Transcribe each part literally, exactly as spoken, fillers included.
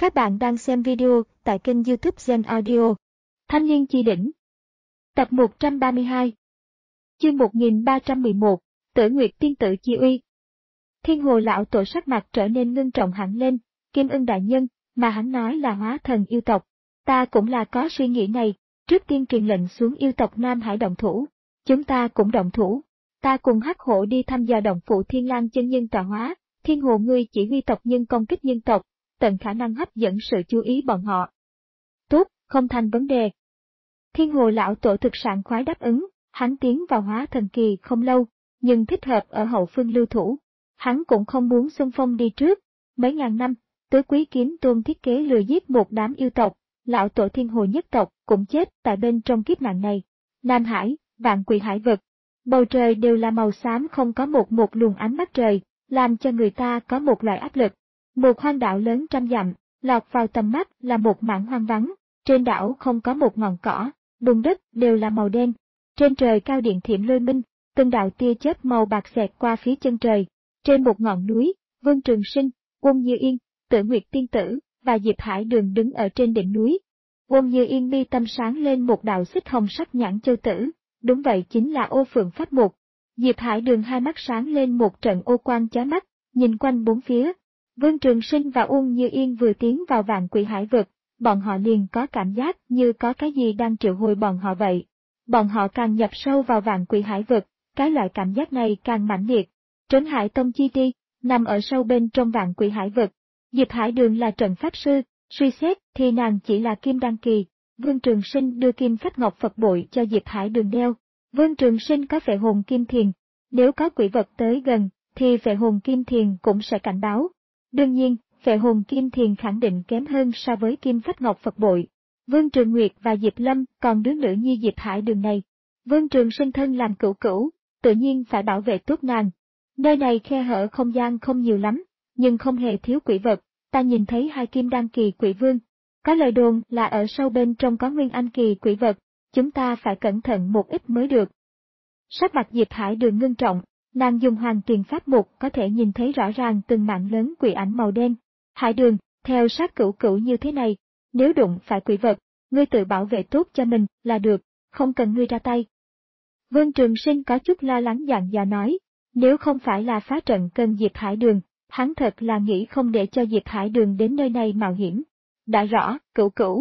Các bạn đang xem video tại kênh YouTube Gen Audio. Thanh niên chi đỉnh. Tập một trăm ba mươi hai. Chương một nghìn ba trăm mười một, Tử Nguyệt tiên tử chi uy. Thiên Hồ lão tổ sắc mặt trở nên ngưng trọng hẳn lên, Kim Ưng đại nhân, mà hắn nói là hóa thần yêu tộc. Ta cũng là có suy nghĩ này, trước tiên truyền lệnh xuống yêu tộc Nam Hải động thủ. Chúng ta cũng động thủ. Ta cùng Hắc Hổ đi thăm dò động phủ Thiên Lang chân nhân tọa hóa, Thiên Hồ ngươi chỉ huy tộc nhân công kích nhân tộc, tận khả năng hấp dẫn sự chú ý bọn họ. Tốt, không thành vấn đề. Thiên Hồ lão tổ thực sảng khoái đáp ứng, hắn tiến vào hóa thần kỳ không lâu, nhưng thích hợp ở hậu phương lưu thủ. Hắn cũng không muốn xung phong đi trước. Mấy ngàn năm, Tứ Quý Kiếm Tôn thiết kế lừa giết một đám yêu tộc, lão tổ Thiên Hồ nhất tộc cũng chết tại bên trong kiếp nạn này. Nam Hải, vạn quỷ hải vực, bầu trời đều là màu xám không có một một luồng ánh mắt trời, làm cho người ta có một loại áp lực. Một hoang đảo lớn trăm dặm, lọt vào tầm mắt là một mảng hoang vắng, trên đảo không có một ngọn cỏ, bùn đất đều là màu đen. Trên trời cao điện thiểm lôi minh, từng đạo tia chớp màu bạc xẹt qua phía chân trời. Trên một ngọn núi, Vương Trường Sinh, Uông Như Yên, Tử Nguyệt tiên tử và Diệp Hải Đường đứng ở trên đỉnh núi. Uông Như Yên mi tâm sáng lên một đạo xích hồng sắc nhãn châu tử, đúng vậy chính là Ô Phượng Pháp Mục. Diệp Hải Đường hai mắt sáng lên một trận ô quang chói mắt, nhìn quanh bốn phía. Vương Trường Sinh và Uông Như Yên vừa tiến vào vạn quỷ hải vực, bọn họ liền có cảm giác như có cái gì đang triệu hồi bọn họ vậy. Bọn họ càng nhập sâu vào vạn quỷ hải vực, cái loại cảm giác này càng mãnh liệt. Trấn Hải Tông chi ti, nằm ở sâu bên trong vạn quỷ hải vực. Diệp Hải Đường là trận pháp sư, suy xét thì nàng chỉ là kim đan kỳ. Vương Trường Sinh đưa kim phách ngọc Phật bội cho Diệp Hải Đường đeo. Vương Trường Sinh có phệ hồn kim thiền, nếu có quỷ vật tới gần, thì phệ hồn kim thiền cũng sẽ cảnh báo. Đương nhiên, phệ hồn kim thiền khẳng định kém hơn so với kim phách ngọc Phật bội. Vương Trường Nguyệt và Diệp Lâm còn đứa nữ nhi Diệp Hải Đường này. Vương Trường Sinh thân làm cửu cửu, tự nhiên phải bảo vệ tốt nàng. Nơi này khe hở không gian không nhiều lắm, nhưng không hề thiếu quỷ vật. Ta nhìn thấy hai kim đan kỳ quỷ vương. Có lời đồn là ở sâu bên trong có nguyên anh kỳ quỷ vật, chúng ta phải cẩn thận một ít mới được. Sắc mặt Diệp Hải Đường ngưng trọng, nàng dùng hoàng tiền pháp mục có thể nhìn thấy rõ ràng từng mảng lớn quỷ ảnh màu đen. Hải Đường, theo sát cửu cửu như thế này, nếu đụng phải quỷ vật, ngươi tự bảo vệ tốt cho mình là được, không cần ngươi ra tay. Vương Trường Sinh có chút lo lắng dặn dò nói, nếu không phải là phá trận cần Diệp Hải Đường, hắn thật là nghĩ không để cho Diệp Hải Đường đến nơi này mạo hiểm. Đã rõ, cửu cửu.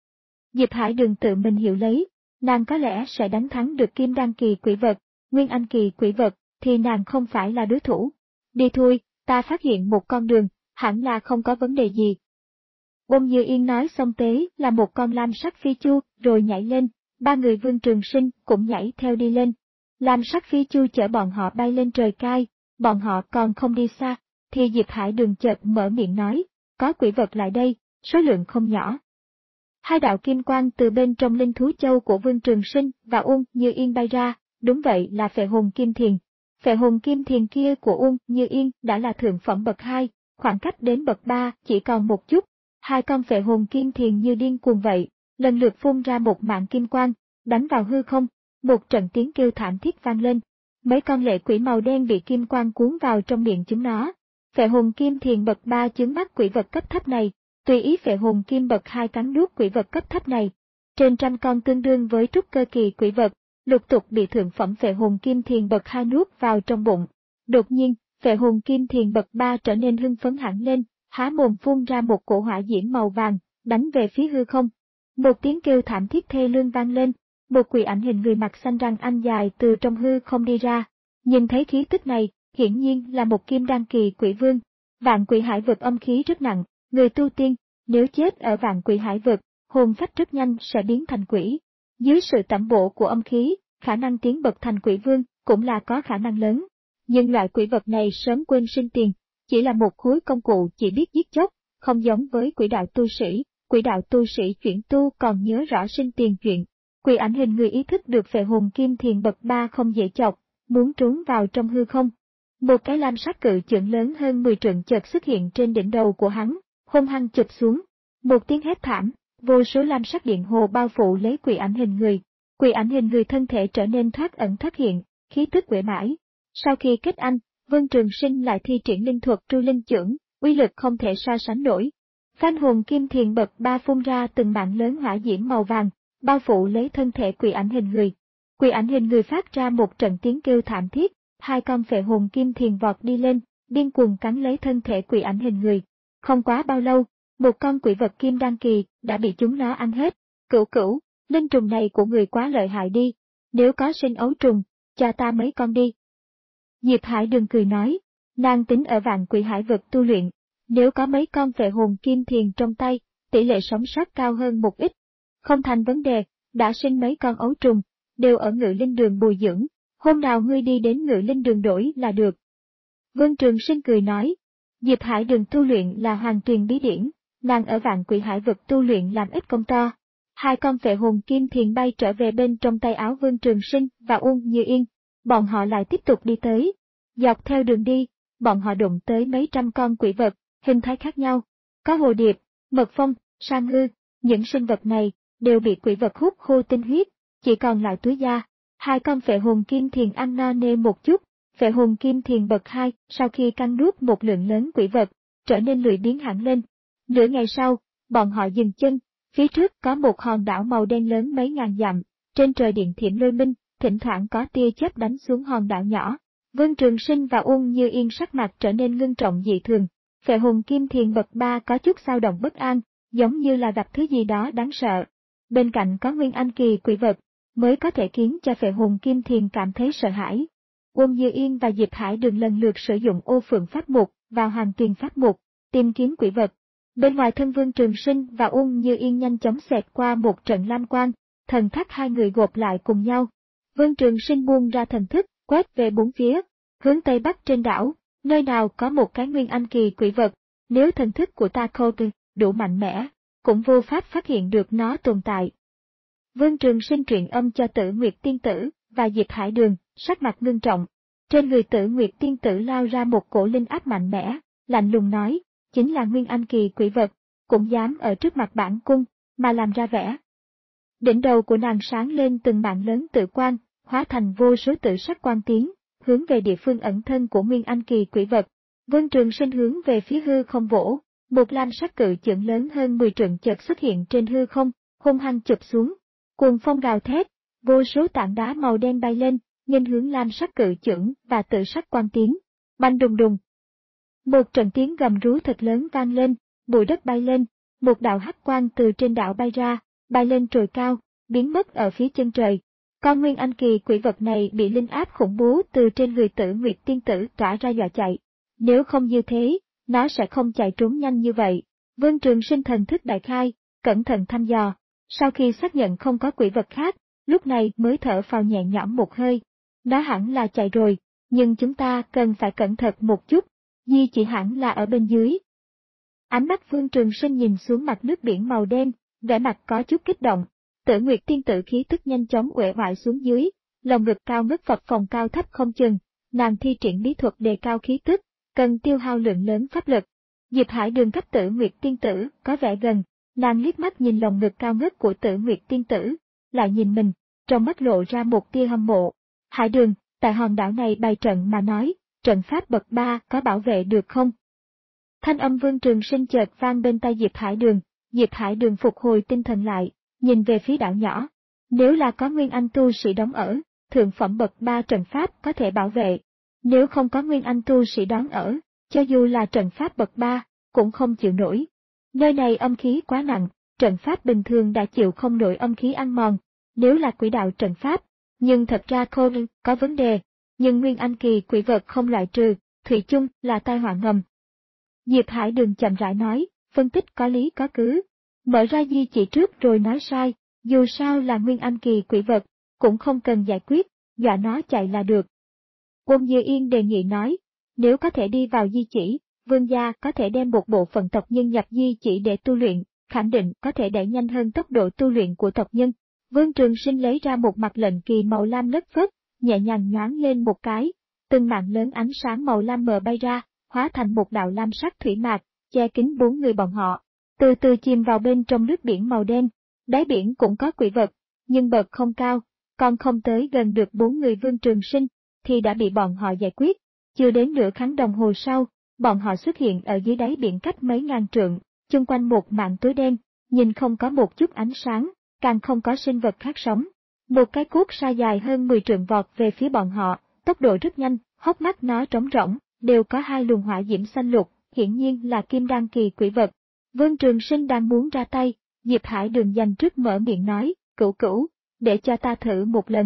Diệp Hải Đường tự mình hiểu lấy, nàng có lẽ sẽ đánh thắng được kim đan kỳ quỷ vật, nguyên anh kỳ quỷ vật, thì nàng không phải là đối thủ. Đi thôi, ta phát hiện một con đường, hẳn là không có vấn đề gì. Uông Như Yên nói xong tế là một con lam sắc phi chu, rồi nhảy lên, ba người Vương Trường Sinh cũng nhảy theo đi lên. Lam sắc phi chu chở bọn họ bay lên trời cai, bọn họ còn không đi xa, thì Diệp Hải Đường chợt mở miệng nói, có quỷ vật lại đây, số lượng không nhỏ. Hai đạo kim quang từ bên trong linh thú châu của Vương Trường Sinh và Uông Như Yên bay ra, đúng vậy là phệ hồn kim thiền. Phệ hồn kim thiền kia của Uông Như Yên đã là thượng phẩm bậc hai, khoảng cách đến bậc ba chỉ còn một chút. Hai con phệ hồn kim thiền như điên cuồng vậy, lần lượt phun ra một mạng kim quang, đánh vào hư không, một trận tiếng kêu thảm thiết vang lên. Mấy con lệ quỷ màu đen bị kim quang cuốn vào trong miệng chúng nó. Phệ hồn kim thiền bậc ba chướng mắt quỷ vật cấp thấp này, tùy ý phệ hồn kim bậc hai cắn nuốt quỷ vật cấp thấp này. Trên trăm con tương đương với trúc cơ kỳ quỷ vật, lục tục bị thượng phẩm phệ hồn kim thiền bậc hai nuốt vào trong bụng. Đột nhiên, phệ hồn kim thiền bậc ba trở nên hưng phấn hẳn lên, há mồm phun ra một cổ hỏa diễm màu vàng, đánh về phía hư không. Một tiếng kêu thảm thiết thê lương vang lên, một quỷ ảnh hình người mặc xanh răng anh dài từ trong hư không đi ra. Nhìn thấy khí tức này, hiển nhiên là một kim đan kỳ quỷ vương. Vạn quỷ hải vực âm khí rất nặng, người tu tiên, nếu chết ở vạn quỷ hải vực, hồn phách rất nhanh sẽ biến thành quỷ. Dưới sự tẩm bổ của âm khí, khả năng tiến bậc thành quỷ vương cũng là có khả năng lớn. Nhưng loại quỷ vật này sớm quên sinh tiền, chỉ là một khối công cụ chỉ biết giết chóc, không giống với quỷ đạo tu sĩ. Quỷ đạo tu sĩ chuyển tu còn nhớ rõ sinh tiền chuyện. Quỷ ảnh hình người ý thức được phệ hồn kim thiền bậc ba không dễ chọc, muốn trốn vào trong hư không. Một cái lam sắc cự chưởng lớn hơn mười trượng chợt xuất hiện trên đỉnh đầu của hắn, hung hăng chụp xuống. Một tiếng hét thảm, vô số lam sắc điện hồ bao phủ lấy quỷ ảnh hình người. Quỷ ảnh hình người thân thể trở nên thoát ẩn thoát hiện, khí tức uể mãi. Sau khi kết anh, Vương Trường Sinh lại thi triển linh thuật Tru Linh Chưởng, uy lực không thể so sánh nổi. Phan hồn kim thiền bậc ba phun ra từng mạng lớn hỏa diễm màu vàng, bao phủ lấy thân thể quỷ ảnh hình người. Quỷ ảnh hình người phát ra một trận tiếng kêu thảm thiết, hai con phệ hồn kim thiền vọt đi lên, điên cuồng cắn lấy thân thể quỷ ảnh hình người. Không quá bao lâu, một con quỷ vật kim đan kỳ đã bị chúng nó ăn hết. Cửu cửu, linh trùng này của người quá lợi hại đi, nếu có sinh ấu trùng, cho ta mấy con đi. Diệp Hải Đường cười nói, nàng tính ở vạn quỷ hải vực tu luyện, nếu có mấy con phệ hồn kim thiền trong tay, tỷ lệ sống sót cao hơn một ít. Không thành vấn đề, đã sinh mấy con ấu trùng, đều ở ngự linh đường bồi dưỡng, hôm nào ngươi đi đến ngự linh đường đổi là được. Vương Trường Sinh cười nói, Diệp Hải Đường tu luyện là hoàng tuyền bí điển, nàng ở vạn quỷ hải vực tu luyện làm ít công to. Hai con phệ hồn kim thiền bay trở về bên trong tay áo Vương Trường Sinh và Uông Như Yên, bọn họ lại tiếp tục đi tới. Dọc theo đường đi, bọn họ đụng tới mấy trăm con quỷ vật, hình thái khác nhau. Có hồ điệp, mật phong, sang hư, những sinh vật này đều bị quỷ vật hút khô tinh huyết, chỉ còn lại túi da. Hai con phệ hồn kim thiền ăn no nê một chút, phệ hồn kim thiền bậc hai sau khi cắn nuốt một lượng lớn quỷ vật, trở nên lười biếng hẳn lên. Nửa ngày sau, bọn họ dừng chân, phía trước có một hòn đảo màu đen lớn mấy ngàn dặm, trên trời điện thiểm lôi minh, thỉnh thoảng có tia chớp đánh xuống hòn đảo nhỏ. Vương Trường Sinh và Uông Như Yên sắc mặt trở nên ngưng trọng dị thường, phệ hồn kim thiền bậc ba có chút dao động bất an, giống như là gặp thứ gì đó đáng sợ. Bên cạnh có nguyên anh kỳ quỷ vật, mới có thể khiến cho phệ hồn kim thiền cảm thấy sợ hãi. Uông Như Yên và Diệp Hải Đường lần lượt sử dụng ô phượng pháp mục và hoàng tuyền pháp mục, tìm kiếm quỷ vật. Bên ngoài thân Vương Trường Sinh và Uông Như Yên nhanh chóng xẹt qua một trận lam quang, thần thức hai người gộp lại cùng nhau. Vương Trường Sinh buông ra thần thức, quét về bốn phía, hướng tây bắc trên đảo, nơi nào có một cái nguyên anh kỳ quỷ vật, nếu thần thức của ta khô đủ mạnh mẽ, cũng vô pháp phát hiện được nó tồn tại. Vương Trường Sinh truyền âm cho Tử Nguyệt Tiên Tử và Diệp Hải Đường, sắc mặt ngưng trọng. Trên người Tử Nguyệt Tiên Tử lao ra một cổ linh áp mạnh mẽ, lạnh lùng nói, chính là nguyên anh kỳ quỷ vật, cũng dám ở trước mặt bản cung, mà làm ra vẻ. Đỉnh đầu của nàng sáng lên từng mạng lớn tự quang, hóa thành vô số tự sắc quang tiến, hướng về địa phương ẩn thân của nguyên anh kỳ quỷ vật. Vương Trường Sinh hướng về phía hư không vỗ, một lam sắc cự chưởng lớn hơn mười trượng chợt xuất hiện trên hư không, hung hăng chụp xuống. Cuồng phong gào thét, vô số tảng đá màu đen bay lên, nghênh hướng lam sắc cự chưởng và tự sắc quang tiến. Bành đùng đùng. Một trận tiếng gầm rú thật lớn vang lên, bụi đất bay lên, một đạo hắc quang từ trên đảo bay ra, bay lên trời cao, biến mất ở phía chân trời. Con nguyên anh kỳ quỷ vật này bị linh áp khủng bố từ trên người Tử Nguyệt Tiên Tử tỏa ra dọa chạy. Nếu không như thế, nó sẽ không chạy trốn nhanh như vậy. Vương Trường Sinh thần thức đại khai, cẩn thận thăm dò. Sau khi xác nhận không có quỷ vật khác, lúc này mới thở phào nhẹ nhõm một hơi. Nó hẳn là chạy rồi, nhưng chúng ta cần phải cẩn thận một chút, Di chỉ hẳn là ở bên dưới. Ánh mắt Vương Trường Sinh nhìn xuống mặt nước biển màu đen, vẻ mặt có chút kích động. Tử Nguyệt Tiên Tử khí tức nhanh chóng uể oải xuống dưới, lồng ngực cao ngất phập phồng cao thấp không chừng, nàng thi triển bí thuật đề cao khí tức, cần tiêu hao lượng lớn pháp lực. Diệp Hải Đường cấp Tử Nguyệt Tiên Tử có vẻ gần, nàng liếc mắt nhìn lồng ngực cao ngất của Tử Nguyệt Tiên Tử, lại nhìn mình, trong mắt lộ ra một tia hâm mộ. Hải Đường, tại hòn đảo này bày trận mà nói, trận pháp bậc ba có bảo vệ được không? Thanh âm Vương Trường Sinh chợt vang bên tai Diệp Hải Đường, Diệp Hải Đường phục hồi tinh thần lại, nhìn về phía đảo nhỏ. Nếu là có nguyên anh tu sĩ đóng ở, thượng phẩm bậc ba trận pháp có thể bảo vệ. Nếu không có nguyên anh tu sĩ đóng ở, cho dù là trận pháp bậc ba, cũng không chịu nổi. Nơi này âm khí quá nặng, trận pháp bình thường đã chịu không nổi âm khí ăn mòn. Nếu là quỷ đạo trận pháp, nhưng thật ra không có vấn đề, nhưng nguyên anh kỳ quỷ vật không loại trừ, thủy chung là tai họa ngầm. Diệp Hải Đường chậm rãi nói, phân tích có lý có cứ. Mở ra di chỉ trước rồi nói sai, dù sao là nguyên anh kỳ quỷ vật, cũng không cần giải quyết, dọa nó chạy là được. Uông Như Yên đề nghị nói, nếu có thể đi vào di chỉ, vương gia có thể đem một bộ phận tộc nhân nhập di chỉ để tu luyện, khẳng định có thể đẩy nhanh hơn tốc độ tu luyện của tộc nhân. Vương Trường Sinh lấy ra một mặt lệnh kỳ màu lam lất phất, nhẹ nhàng nhoáng lên một cái, từng mạng lớn ánh sáng màu lam mờ bay ra, hóa thành một đạo lam sắc thủy mạc, che kín bốn người bọn họ, từ từ chìm vào bên trong nước biển màu đen. Đáy biển cũng có quỷ vật, nhưng bậc không cao, còn không tới gần được bốn người Vương Trường Sinh, thì đã bị bọn họ giải quyết. Chưa đến nửa khắc đồng hồ sau, bọn họ xuất hiện ở dưới đáy biển cách mấy ngàn trượng, chung quanh một mảng tối đen, nhìn không có một chút ánh sáng, càng không có sinh vật khác sống. Một cái cuốc sa dài hơn mười trượng vọt về phía bọn họ, tốc độ rất nhanh, hốc mắt nó trống rỗng, đều có hai luồng hỏa diễm xanh lục, hiển nhiên là kim đan kỳ quỷ vật. Vương Trường Sinh đang muốn ra tay, Diệp Hải Đường dành trước mở miệng nói, cửu cửu, để cho ta thử một lần.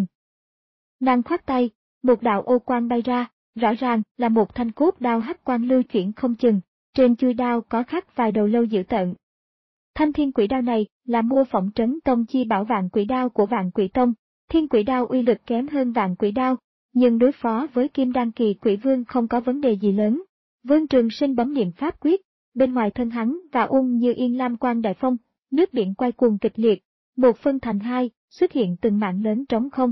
Nàng khoát tay, một đạo ô quang bay ra, rõ ràng là một thanh cốt đao hắc quang lưu chuyển không chừng, trên chuôi đao có khắc vài đầu lâu dữ tợn. Thanh thiên quỷ đao này là mô phỏng trấn tông chi bảo vạn quỷ đao của vạn quỷ tông, thiên quỷ đao uy lực kém hơn vạn quỷ đao, nhưng đối phó với kim đan kỳ quỷ vương không có vấn đề gì lớn. Vương Trường Sinh bấm niệm pháp quyết, bên ngoài thân hắn và ung như yên lam quang đại phong, nước biển quay cuồng kịch liệt, một phân thành hai, xuất hiện từng mảng lớn trống không.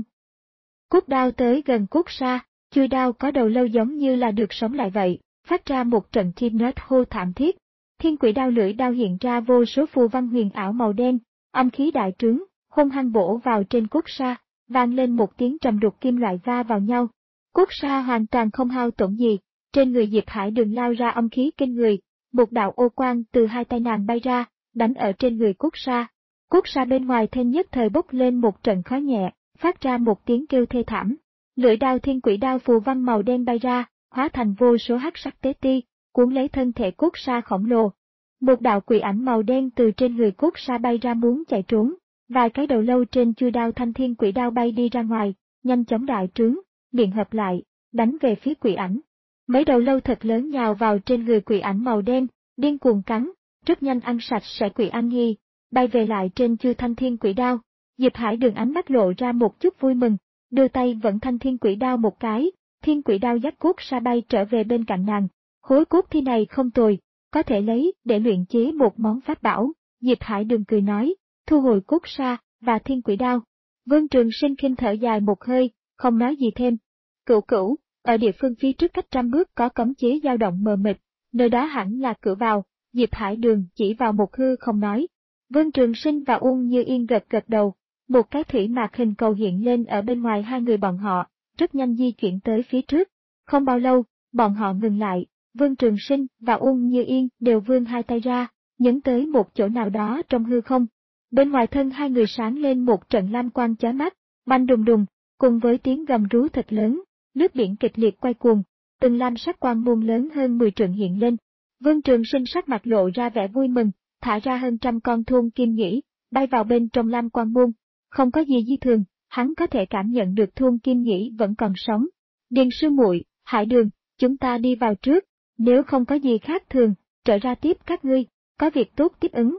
Cốt đao tới gần cốt sa, chuôi đao có đầu lâu giống như là được sống lại vậy, phát ra một trận chim nết hô thảm thiết. Thiên quỷ đao lưỡi đao hiện ra vô số phù văn huyền ảo màu đen, âm khí đại trướng, hung hăng bổ vào trên cốt sa, vang lên một tiếng trầm đục kim loại va vào nhau. Cốt sa hoàn toàn không hao tổn gì, trên người Diệp Hải Đường lao ra âm khí kinh người, một đạo ô quang từ hai tay nàng bay ra, đánh ở trên người cốt sa. Cốt sa bên ngoài thêm nhất thời bốc lên một trận khói nhẹ, phát ra một tiếng kêu thê thảm. Lưỡi đao thiên quỷ đao phù văn màu đen bay ra, hóa thành vô số hắc sắc tế ti, cuốn lấy thân thể cốt sa khổng lồ. Một đạo quỷ ảnh màu đen từ trên người cốt sa bay ra muốn chạy trốn, vài cái đầu lâu trên chuôi đao thanh thiên quỷ đao bay đi ra ngoài, nhanh chóng đại trướng, miệng hợp lại, đánh về phía quỷ ảnh. Mấy đầu lâu thật lớn nhào vào trên người quỷ ảnh màu đen, điên cuồng cắn, rất nhanh ăn sạch sẽ quỷ anh nhi, bay về lại trên chuôi thanh thiên quỷ đao. Diệp Hải Đường ánh mắt lộ ra một chút vui mừng, đưa tay vẫn thanh thiên quỷ đao một cái, thiên quỷ đao dắt cốt sa bay trở về bên cạnh nàng. Khối cốt thi này không tồi, có thể lấy để luyện chế một món pháp bảo. Diệp Hải Đường cười nói, thu hồi cốt sa và thiên quỷ đao. Vương Trường Sinh khinh thở dài một hơi, không nói gì thêm. Cửu cửu, ở địa phương phía trước cách trăm bước có cấm chế dao động mờ mịt, nơi đó hẳn là cửa vào. Diệp Hải Đường chỉ vào một hư không nói. Vương Trường Sinh và Ung Như Yên gật gật đầu. Một cái thủy mạc hình cầu hiện lên ở bên ngoài hai người bọn họ, rất nhanh di chuyển tới phía trước. Không bao lâu, bọn họ ngừng lại, Vương Trường Sinh và Ung Như Yên đều vươn hai tay ra, nhấn tới một chỗ nào đó trong hư không. Bên ngoài thân hai người sáng lên một trận lam quang chói mắt, banh đùng đùng, cùng với tiếng gầm rú thật lớn, nước biển kịch liệt quay cuồng, từng lam sắc quang môn lớn hơn mười trượng hiện lên. Vương Trường Sinh sắc mặt lộ ra vẻ vui mừng, thả ra hơn trăm con thôn kim nhĩ, bay vào bên trong lam quang môn. Không có gì dị thường, hắn có thể cảm nhận được thôn kim nhĩ vẫn còn sống. Điền sư muội, Hải Đường, chúng ta đi vào trước, nếu không có gì khác thường, trở ra tiếp các ngươi, có việc tốt tiếp ứng.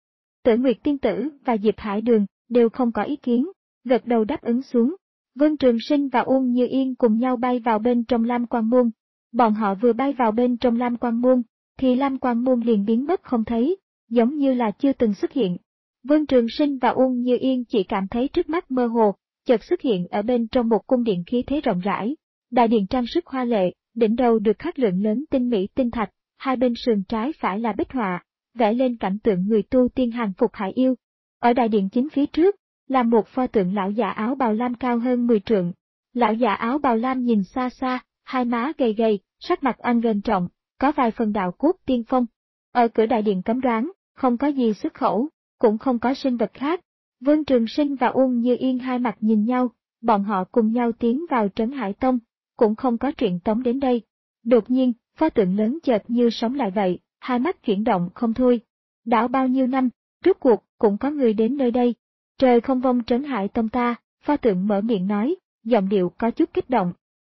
Tử Nguyệt Tiên Tử và Diệp Hải Đường đều không có ý kiến, gật đầu đáp ứng xuống. Vương Trường Sinh và Ung Như Yên cùng nhau bay vào bên trong lam quang môn. Bọn họ vừa bay vào bên trong lam quang môn, thì lam quang môn liền biến mất không thấy, giống như là chưa từng xuất hiện. Vương Trường Sinh và Ung Như Yên chỉ cảm thấy trước mắt mơ hồ, chợt xuất hiện ở bên trong một cung điện khí thế rộng rãi. Đại điện trang sức hoa lệ, đỉnh đầu được khắc lượng lớn tinh mỹ tinh thạch, hai bên sườn trái phải là bích họa, vẽ lên cảnh tượng người tu tiên hàng phục hải yêu. Ở đại điện chính phía trước, là một pho tượng lão già áo bào lam cao hơn mười trượng. Lão già áo bào lam nhìn xa xa, hai má gầy gầy, sắc mặt oanh gền trọng, có vài phần đạo cốt tiên phong. Ở cửa đại điện cấm đoán, không có gì xuất khẩu, cũng không có sinh vật khác. Vương Trường Sinh và Ung Như Yên hai mặt nhìn nhau, bọn họ cùng nhau tiến vào Trấn Hải Tông, cũng không có chuyện tống đến đây. Đột nhiên, pho tượng lớn chợt như sống lại vậy, hai mắt chuyển động không thôi. Đã bao nhiêu năm, rốt cuộc cũng có người đến nơi đây. Trời không vong Trấn Hải Tông ta, pho tượng mở miệng nói, giọng điệu có chút kích động.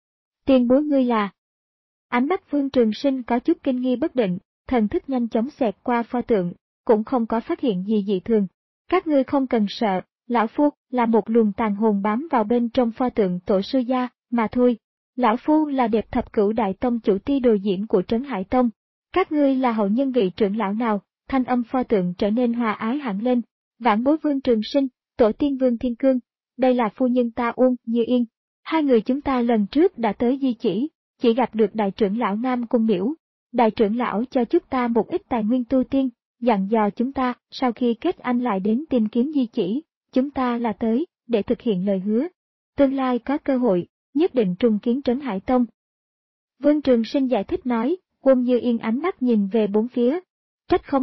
Tiền bối ngươi là... Ánh mắt Vương Trường Sinh có chút kinh nghi bất định, thần thức nhanh chóng xẹt qua pho tượng, cũng không có phát hiện gì dị thường. Các ngươi không cần sợ, lão phu là một luồng tàn hồn bám vào bên trong pho tượng tổ sư gia, mà thôi. Lão phu là Đẹp Thập Cửu Đại Tông chủ ti đồ diễm của Trấn Hải Tông. Các ngươi là hậu nhân vị trưởng lão nào? Thanh âm pho tượng trở nên hòa ái hẳn lên. Vãn bối Vương Trường Sinh, tổ tiên Vương Thiên Cương, đây là phu nhân ta Ung Như Yên. Hai người chúng ta lần trước đã tới di chỉ, chỉ gặp được đại trưởng lão Nam Cung Miễu. Đại trưởng lão cho chúng ta một ít tài nguyên tu tiên, dặn dò chúng ta sau khi kết anh lại đến tìm kiếm di chỉ, chúng ta là tới để thực hiện lời hứa. Tương lai có cơ hội, nhất định trùng kiến Trấn Hải Tông. Vương Trường Sinh giải thích nói, Ung Như Yên ánh mắt nhìn về bốn phía. Trách không được,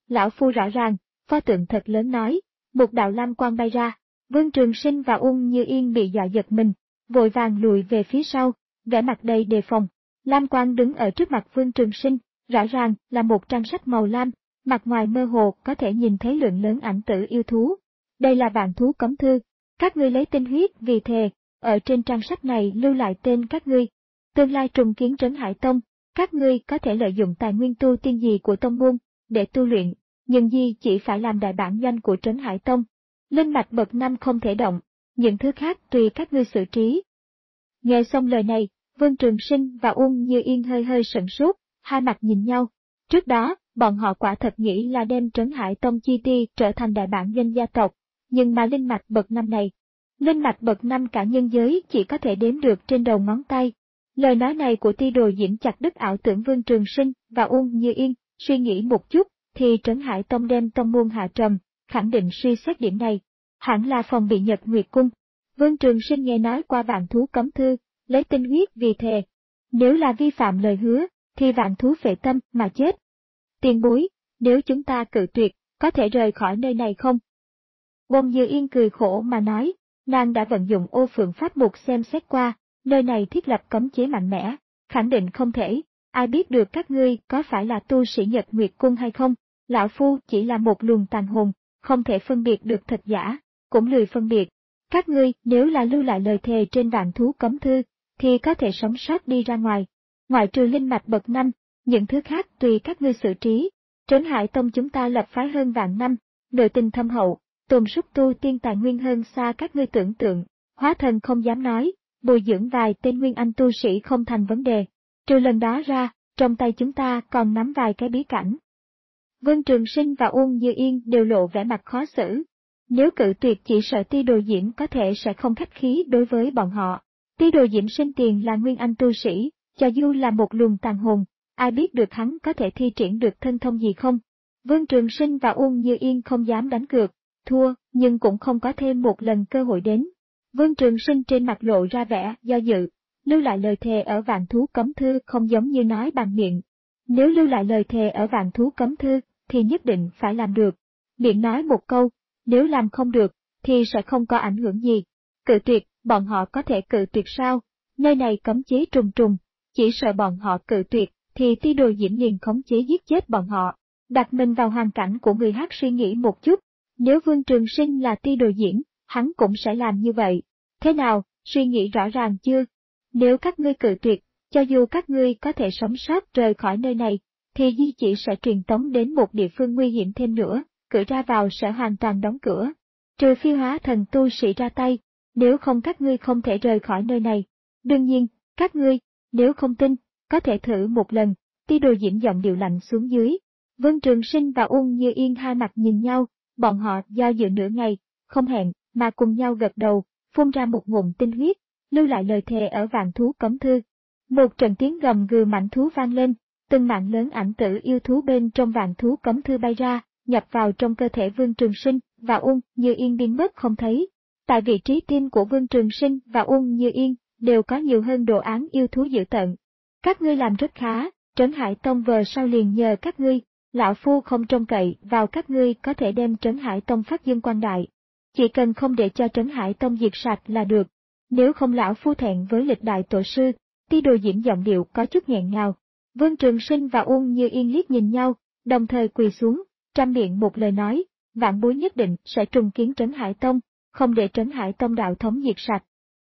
lão phu rõ ràng, pho tượng thật lớn nói. Một đạo lam quang bay ra, Vương Trường Sinh và Uông Như Yên bị dọa giật mình, vội vàng lùi về phía sau, vẻ mặt đầy đề phòng. Lam quang đứng ở trước mặt Vương Trường Sinh, rõ ràng là một trang sách màu lam, mặt ngoài mơ hồ có thể nhìn thấy lượng lớn ảnh tử yêu thú. Đây là vạn thú cấm thư, các ngươi lấy tinh huyết vì thề, ở trên trang sách này lưu lại tên các ngươi. Tương lai trùng kiến Trấn Hải Tông, các ngươi có thể lợi dụng tài nguyên tu tiên gì của tông môn để tu luyện, nhưng gì chỉ phải làm đại bản doanh của Trấn Hải Tông. Linh mạch bậc năm không thể động, những thứ khác tùy các ngươi xử trí. Nghe xong lời này, Vương Trường Sinh và Uông Như Yên hơi hơi sửng sốt, hai mặt nhìn nhau. Trước đó, bọn họ quả thật nghĩ là đem Trấn Hải Tông chi ti trở thành đại bản doanh gia tộc, nhưng mà linh mạch bậc năm này, linh mạch bậc năm cả nhân giới chỉ có thể đếm được trên đầu ngón tay. Lời nói này của Ti Đồ Diễm chặt đứt ảo tưởng Vương Trường Sinh và Uông Như Yên, suy nghĩ một chút, thì Trấn Hải Tông đem tông môn hạ trầm, khẳng định suy xét điểm này. Hẳn là phòng bị Nhật Nguyệt Cung. Vương Trường Sinh nghe nói qua vạn thú cấm thư, lấy tinh huyết vì thề. Nếu là vi phạm lời hứa, thì vạn thú phệ tâm mà chết. Tiền bối, nếu chúng ta cự tuyệt, có thể rời khỏi nơi này không? Uông Như Yên cười khổ mà nói, nàng đã vận dụng ô phượng pháp mục xem xét qua, nơi này thiết lập cấm chế mạnh mẽ, khẳng định không thể, ai biết được các ngươi có phải là tu sĩ Nhật Nguyệt Cung hay không, lão phu chỉ là một luồng tàn hồn, không thể phân biệt được thật giả, cũng lười phân biệt. Các ngươi nếu là lưu lại lời thề trên vạn thú cấm thư, thì có thể sống sót đi ra ngoài. Ngoại trừ linh mạch bậc năm, những thứ khác tùy các ngươi xử trí. Trấn Hải Tông chúng ta lập phái hơn vạn năm, nội tình thâm hậu, tồn súc tu tiên tài nguyên hơn xa các ngươi tưởng tượng. Hóa Thần không dám nói, bồi dưỡng vài tên nguyên anh tu sĩ không thành vấn đề. Trừ lần đó ra, trong tay chúng ta còn nắm vài cái bí cảnh. Vương Trường Sinh và Uông Như Yên đều lộ vẻ mặt khó xử. Nếu cự tuyệt chỉ sợ Ti Đồ Diễm có thể sẽ không khách khí đối với bọn họ. Ti Đồ Diễm sinh tiền là nguyên anh tu sĩ, cho dù là một luồng tàn hồn, ai biết được hắn có thể thi triển được thân thông gì không? Vương Trường Sinh và Uông Như Yên không dám đánh cược, thua, nhưng cũng không có thêm một lần cơ hội đến. Vương Trường Sinh trên mặt lộ ra vẻ do dự, lưu lại lời thề ở vạn thú cấm thư không giống như nói bằng miệng. Nếu lưu lại lời thề ở vạn thú cấm thư, thì nhất định phải làm được. Miệng nói một câu, nếu làm không được, thì sẽ không có ảnh hưởng gì. Cự tuyệt, bọn họ có thể cự tuyệt sao? Nơi này cấm chế trùng trùng, chỉ sợ bọn họ cự tuyệt, thì Ti Đồ Diễm liền khống chế giết chết bọn họ. Đặt mình vào hoàn cảnh của người hát suy nghĩ một chút, nếu Vương Trường Sinh là Ti Đồ Diễm, hắn cũng sẽ làm như vậy. Thế nào, suy nghĩ rõ ràng chưa? Nếu các ngươi cự tuyệt, cho dù các ngươi có thể sống sót rời khỏi nơi này, thì di chỉ sẽ truyền tống đến một địa phương nguy hiểm thêm nữa, cửa ra vào sẽ hoàn toàn đóng cửa. Trừ phi Hóa Thần tu sĩ ra tay, nếu không các ngươi không thể rời khỏi nơi này. Đương nhiên, các ngươi, nếu không tin, có thể thử một lần. Ti Đồ Diễm giọng điệu lạnh xuống dưới. Vương Trường Sinh và Uông Như Yên hai mặt nhìn nhau, bọn họ do dự nửa ngày, không hẹn, mà cùng nhau gật đầu, phun ra một ngụm tinh huyết, lưu lại lời thề ở vạn thú cấm thư. Một trận tiếng gầm gừ mãnh thú vang lên, từng mạng lớn ảnh tử yêu thú bên trong vạn thú cấm thư bay ra, nhập vào trong cơ thể Vương Trường Sinh và Uông Như Yên biến mất không thấy. Tại vị trí tim của Vương Trường Sinh và Uông Như Yên đều có nhiều hơn đồ án yêu thú dữ tợn. Các ngươi làm rất khá, Trấn Hải Tông vờ sau liền nhờ các ngươi, lão phu không trông cậy vào các ngươi có thể đem Trấn Hải Tông phát dương quang đại. Chỉ cần không để cho Trấn Hải Tông diệt sạch là được, nếu không lão phu thẹn với lịch đại tổ sư. Ti Đồ Diễm giọng điệu có chút nghẹn ngào. Vương Trường Sinh và Uông Như Yên liếc nhìn nhau, đồng thời quỳ xuống, trăm miệng một lời nói, vạn bối nhất định sẽ trùng kiến Trấn Hải Tông, không để Trấn Hải Tông đạo thống diệt sạch.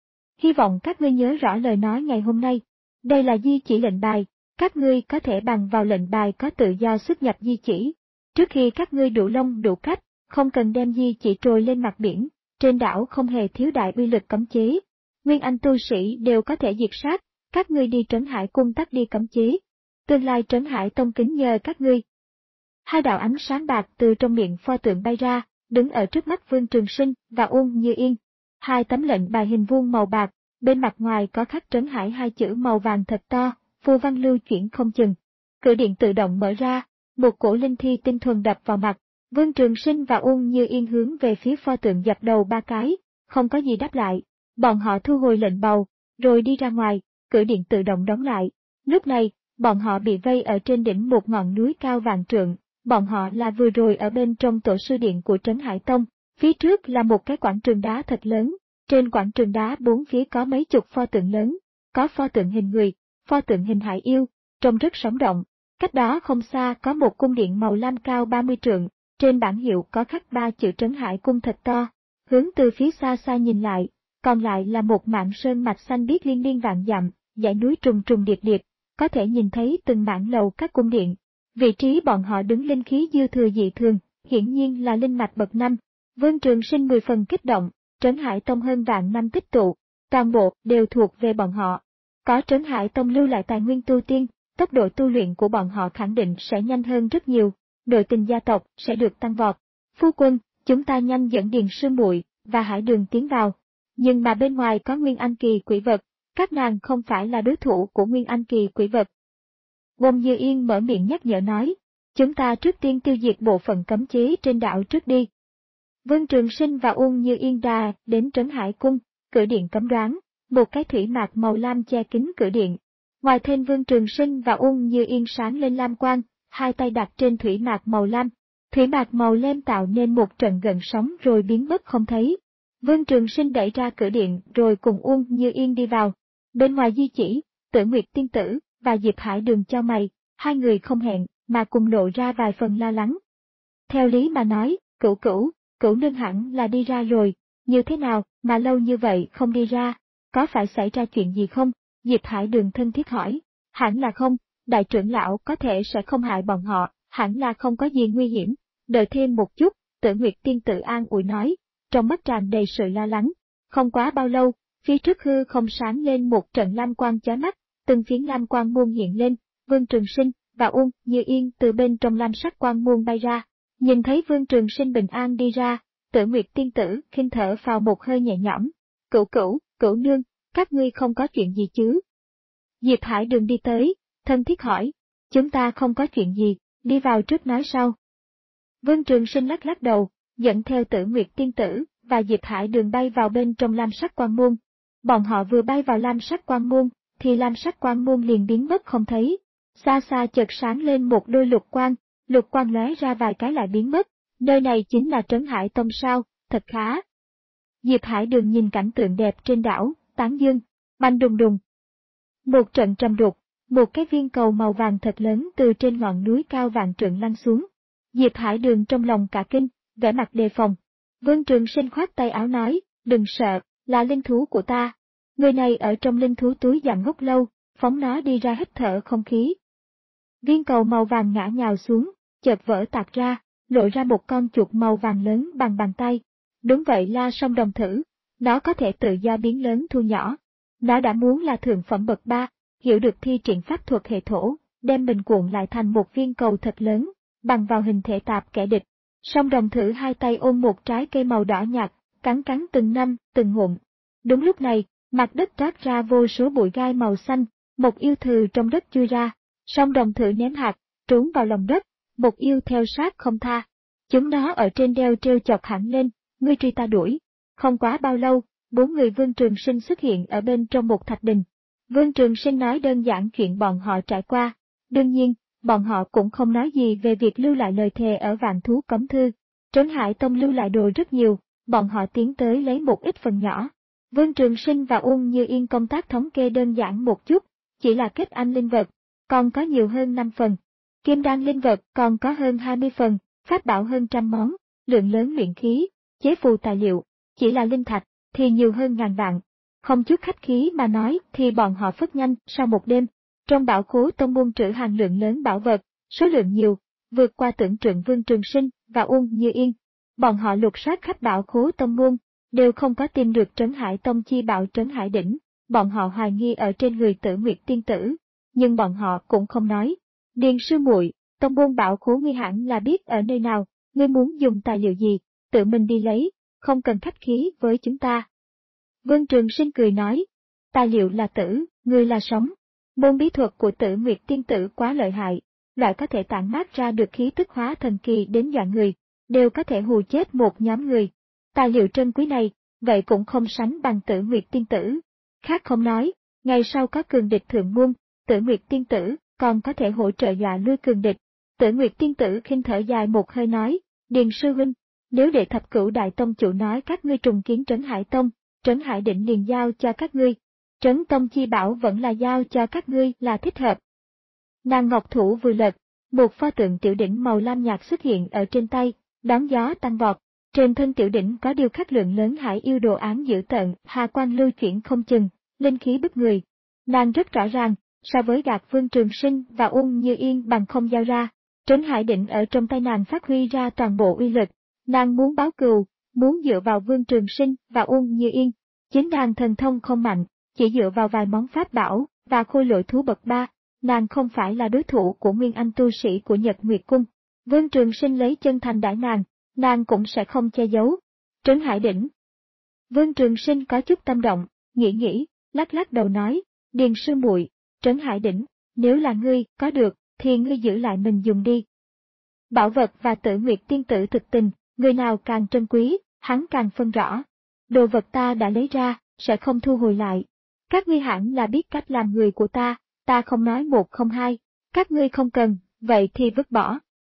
Hy vọng các ngươi nhớ rõ lời nói ngày hôm nay. Đây là di chỉ lệnh bài, các ngươi có thể bằng vào lệnh bài có tự do xuất nhập di chỉ. Trước khi các ngươi đủ lông đủ cách, không cần đem di chỉ trồi lên mặt biển, trên đảo không hề thiếu đại uy lực cấm chế. Nguyên anh tu sĩ đều có thể diệt sát, các ngươi đi Trấn Hải Cung tắt đi cấm chế. Tương lai Trấn Hải Tông kính nhờ các ngươi. Hai đạo ánh sáng bạc từ trong miệng pho tượng bay ra, đứng ở trước mắt Vương Trường Sinh và Uông Như Yên. Hai tấm lệnh bài hình vuông màu bạc, bên mặt ngoài có khắc Trấn Hải hai chữ màu vàng thật to, phù văn lưu chuyển không chừng. Cửa điện tự động mở ra, một cổ linh thi tinh thuần đập vào mặt. Vương Trường Sinh và Uông Như Yên hướng về phía pho tượng dập đầu ba cái, không có gì đáp lại. Bọn họ thu hồi lệnh bầu, rồi đi ra ngoài, cửa điện tự động đóng lại. Lúc này, bọn họ bị vây ở trên đỉnh một ngọn núi cao vạn trượng, Bọn họ là vừa rồi ở bên trong tổ sư điện của Trấn Hải Tông, phía trước là một cái quảng trường đá thật lớn, trên quảng trường đá bốn phía có mấy chục pho tượng lớn, có pho tượng hình người, pho tượng hình hải yêu, trông rất sống động. Cách đó không xa có một cung điện màu lam cao ba mươi trượng, trên bảng hiệu có khắc ba chữ Trấn Hải Cung thật to. Hướng từ phía xa xa nhìn lại, còn lại là một mảng sơn mạch xanh biếc liên miên vạn dặm, dãy núi trùng trùng điệp điệp, có thể nhìn thấy từng mảng lầu các cung điện. Vị trí bọn họ đứng linh khí dư thừa dị thường, hiển nhiên là linh mạch bậc năm. Vương Trường Sinh mười phần kích động, Trấn Hải Tông hơn vạn năm tích tụ, toàn bộ đều thuộc về bọn họ. Có Trấn Hải Tông lưu lại tài nguyên tu tiên, tốc độ tu luyện của bọn họ khẳng định sẽ nhanh hơn rất nhiều, nội tình gia tộc sẽ được tăng vọt. Phu quân, chúng ta nhanh dẫn Điền sư muội và Hải Đường tiến vào. Nhưng mà bên ngoài có Nguyên Anh kỳ quỷ vật, các nàng không phải là đối thủ của Nguyên Anh kỳ quỷ vật. Bông Như Yên mở miệng nhắc nhở nói, chúng ta trước tiên tiêu diệt bộ phận cấm chế trên đảo trước đi. Vương Trường Sinh và Uông Như Yên đà đến Trấn Hải Cung, cửa điện cấm đoán, một cái thủy mạc màu lam che kín cửa điện. Ngoài thêm Vương Trường Sinh và Uông Như Yên sáng lên lam quang, hai tay đặt trên thủy mạc màu lam. Thủy mạc màu lam tạo nên một trận gợn sóng rồi biến mất không thấy. Vương Trường Sinh đẩy ra cửa điện rồi cùng Uông Như Yên đi vào. Bên ngoài Di Chỉ, Tử Nguyệt tiên tử và Diệp Hải Đường chau mày, hai người không hẹn mà cùng lộ ra vài phần lo lắng. Theo lý mà nói, Cửu Cửu, Cửu nương hẳn là đi ra rồi, như thế nào mà lâu như vậy không đi ra, có phải xảy ra chuyện gì không? Diệp Hải Đường thân thiết hỏi. Hẳn là không, đại trưởng lão có thể sẽ không hại bọn họ, hẳn là không có gì nguy hiểm. Đợi thêm một chút, Tử Nguyệt tiên tử an ủi nói, trong mắt tràn đầy sự lo lắng. Không quá bao lâu, phía trước hư không sáng lên một trận lam quang chói mắt, từng phiến lam quang muôn hiện lên, Vương Trường Sinh và Uông Như Yên từ bên trong lam sắc quang muôn bay ra. Nhìn thấy Vương Trường Sinh bình an đi ra, Tử Nguyệt tiên tử khinh thở phào một hơi nhẹ nhõm. Cửu Cửu, Cửu nương, các ngươi không có chuyện gì chứ? Diệp Hải Đường đi tới, thân thiết hỏi, chúng ta không có chuyện gì, đi vào trước nói sau. Vương Trường Sinh lắc lắc đầu, dẫn theo Tử Nguyệt tiên tử và Diệp Hải Đường bay vào bên trong lam sắc quang môn. Bọn họ vừa bay vào lam sắc quang môn, thì lam sắc quang môn liền biến mất không thấy. Xa xa chợt sáng lên một đôi lục quang, lục quang lóe ra vài cái lại biến mất. Nơi này chính là Trấn Hải Tông sao, thật khá. Diệp Hải Đường nhìn cảnh tượng đẹp trên đảo, tán dương, bành đùng đùng. Một trận trầm đục, một cái viên cầu màu vàng thật lớn từ trên ngọn núi cao vạn trượng lăn xuống. Diệp Hải Đường trong lòng cả kinh, vẻ mặt đề phòng. Vương Trường Sinh khoát tay áo nói, đừng sợ, là linh thú của ta. Người này ở trong linh thú túi giảm ngốc lâu, phóng nó đi ra hít thở không khí. Viên cầu màu vàng ngã nhào xuống, chợt vỡ tạc ra, lộ ra một con chuột màu vàng lớn bằng bàn tay. Đúng vậy là song đồng thử, nó có thể tự do biến lớn thu nhỏ. Nó đã muốn là thượng phẩm bậc ba, hiểu được thi triển pháp thuật hệ thổ, đem mình cuộn lại thành một viên cầu thật lớn, bằng vào hình thể tạp kẻ địch. Song đồng thử hai tay ôm một trái cây màu đỏ nhạt, cắn cắn từng năm, từng ngụm. Đúng lúc này, mặt đất toát ra vô số bụi gai màu xanh, một yêu thừ trong đất chui ra. Song đồng thử ném hạt, trốn vào lòng đất, một yêu theo sát không tha. Chúng nó ở trên đeo trêu chọc hẳn lên, ngươi truy ta đuổi. Không quá bao lâu, bốn người Vương Trường Sinh xuất hiện ở bên trong một thạch đình. Vương Trường Sinh nói đơn giản chuyện bọn họ trải qua. Đương nhiên, bọn họ cũng không nói gì về việc lưu lại lời thề ở Vạn Thú Cấm Thư. Trấn Hải Tông lưu lại đồ rất nhiều, bọn họ tiến tới lấy một ít phần nhỏ. Vương Trường Sinh và Uông Như Yên công tác thống kê đơn giản một chút, chỉ là kết anh linh vật, còn có nhiều hơn năm phần. Kim đan linh vật còn có hơn hai mươi phần, pháp bảo hơn trăm món, lượng lớn luyện khí, chế phù tài liệu, chỉ là linh thạch thì nhiều hơn ngàn vạn. Không chút khách khí mà nói thì bọn họ phất nhanh sau một đêm. Trong bảo khố tông môn trữ hàng lượng lớn bảo vật, số lượng nhiều, vượt qua tưởng tượng Vương Trường Sinh và Uông Như Yên. Bọn họ lục soát khắp bảo khố tông môn, đều không có tìm được Trấn Hải Tông chi bảo Trấn Hải Đỉnh. Bọn họ hoài nghi ở trên người Tử Nguyệt tiên tử, nhưng bọn họ cũng không nói. Điền sư muội, tông môn bảo khố ngươi hẳn là biết ở nơi nào, ngươi muốn dùng tài liệu gì, tự mình đi lấy, không cần khách khí với chúng ta. Vương Trường Sinh cười nói, tài liệu là tử, ngươi là sống. Môn bí thuật của Tử Nguyệt tiên tử quá lợi hại, loại có thể tản mát ra được khí tức hóa thần kỳ đến dọa người, đều có thể hù chết một nhóm người. Tài liệu trân quý này, vậy cũng không sánh bằng Tử Nguyệt tiên tử. Khác không nói, ngày sau có cường địch thượng môn, Tử Nguyệt tiên tử còn có thể hỗ trợ dọa lui cường địch. Tử Nguyệt tiên tử khinh thở dài một hơi nói, Điền sư huynh, nếu đệ thập cửu đại tông chủ nói các ngươi trùng kiến Trấn Hải Tông, Trấn Hải Định liền giao cho các ngươi. Trấn Tông chi bảo vẫn là giao cho các ngươi là thích hợp. Nàng ngọc thủ vừa lật, một pho tượng tiểu đỉnh màu lam nhạt xuất hiện ở trên tay, đón gió tăng vọt. Trên thân tiểu đỉnh có điêu khắc lượng lớn hải yêu đồ án dữ tợn, hà quang lưu chuyển không chừng, linh khí bức người. Nàng rất rõ ràng, so với gạt Vương Trường Sinh và Uông Như Yên bằng không giao ra, Trấn Hải Định ở trong tay nàng phát huy ra toàn bộ uy lực. Nàng muốn báo cừu, muốn dựa vào Vương Trường Sinh và Uông Như Yên. Chính nàng thần thông không mạnh, chỉ dựa vào vài món pháp bảo và khôi lỗi thú bậc ba, nàng không phải là đối thủ của nguyên anh tu sĩ của Nhật Nguyệt Cung. Vương Trường Sinh lấy chân thành đãi nàng, nàng cũng sẽ không che giấu. Trấn Hải Đỉnh. Vương Trường Sinh có chút tâm động, nghĩ nghĩ, lắc lắc đầu nói, Điền sư muội, Trấn Hải Đỉnh, nếu là ngươi, có được, thì ngươi giữ lại mình dùng đi. Bảo vật và Tử Nguyệt tiên tử thực tình, người nào càng trân quý, hắn càng phân rõ. Đồ vật ta đã lấy ra, sẽ không thu hồi lại. Các ngươi hẳn là biết cách làm người của ta, ta không nói một không hai, các ngươi không cần, vậy thì vứt bỏ.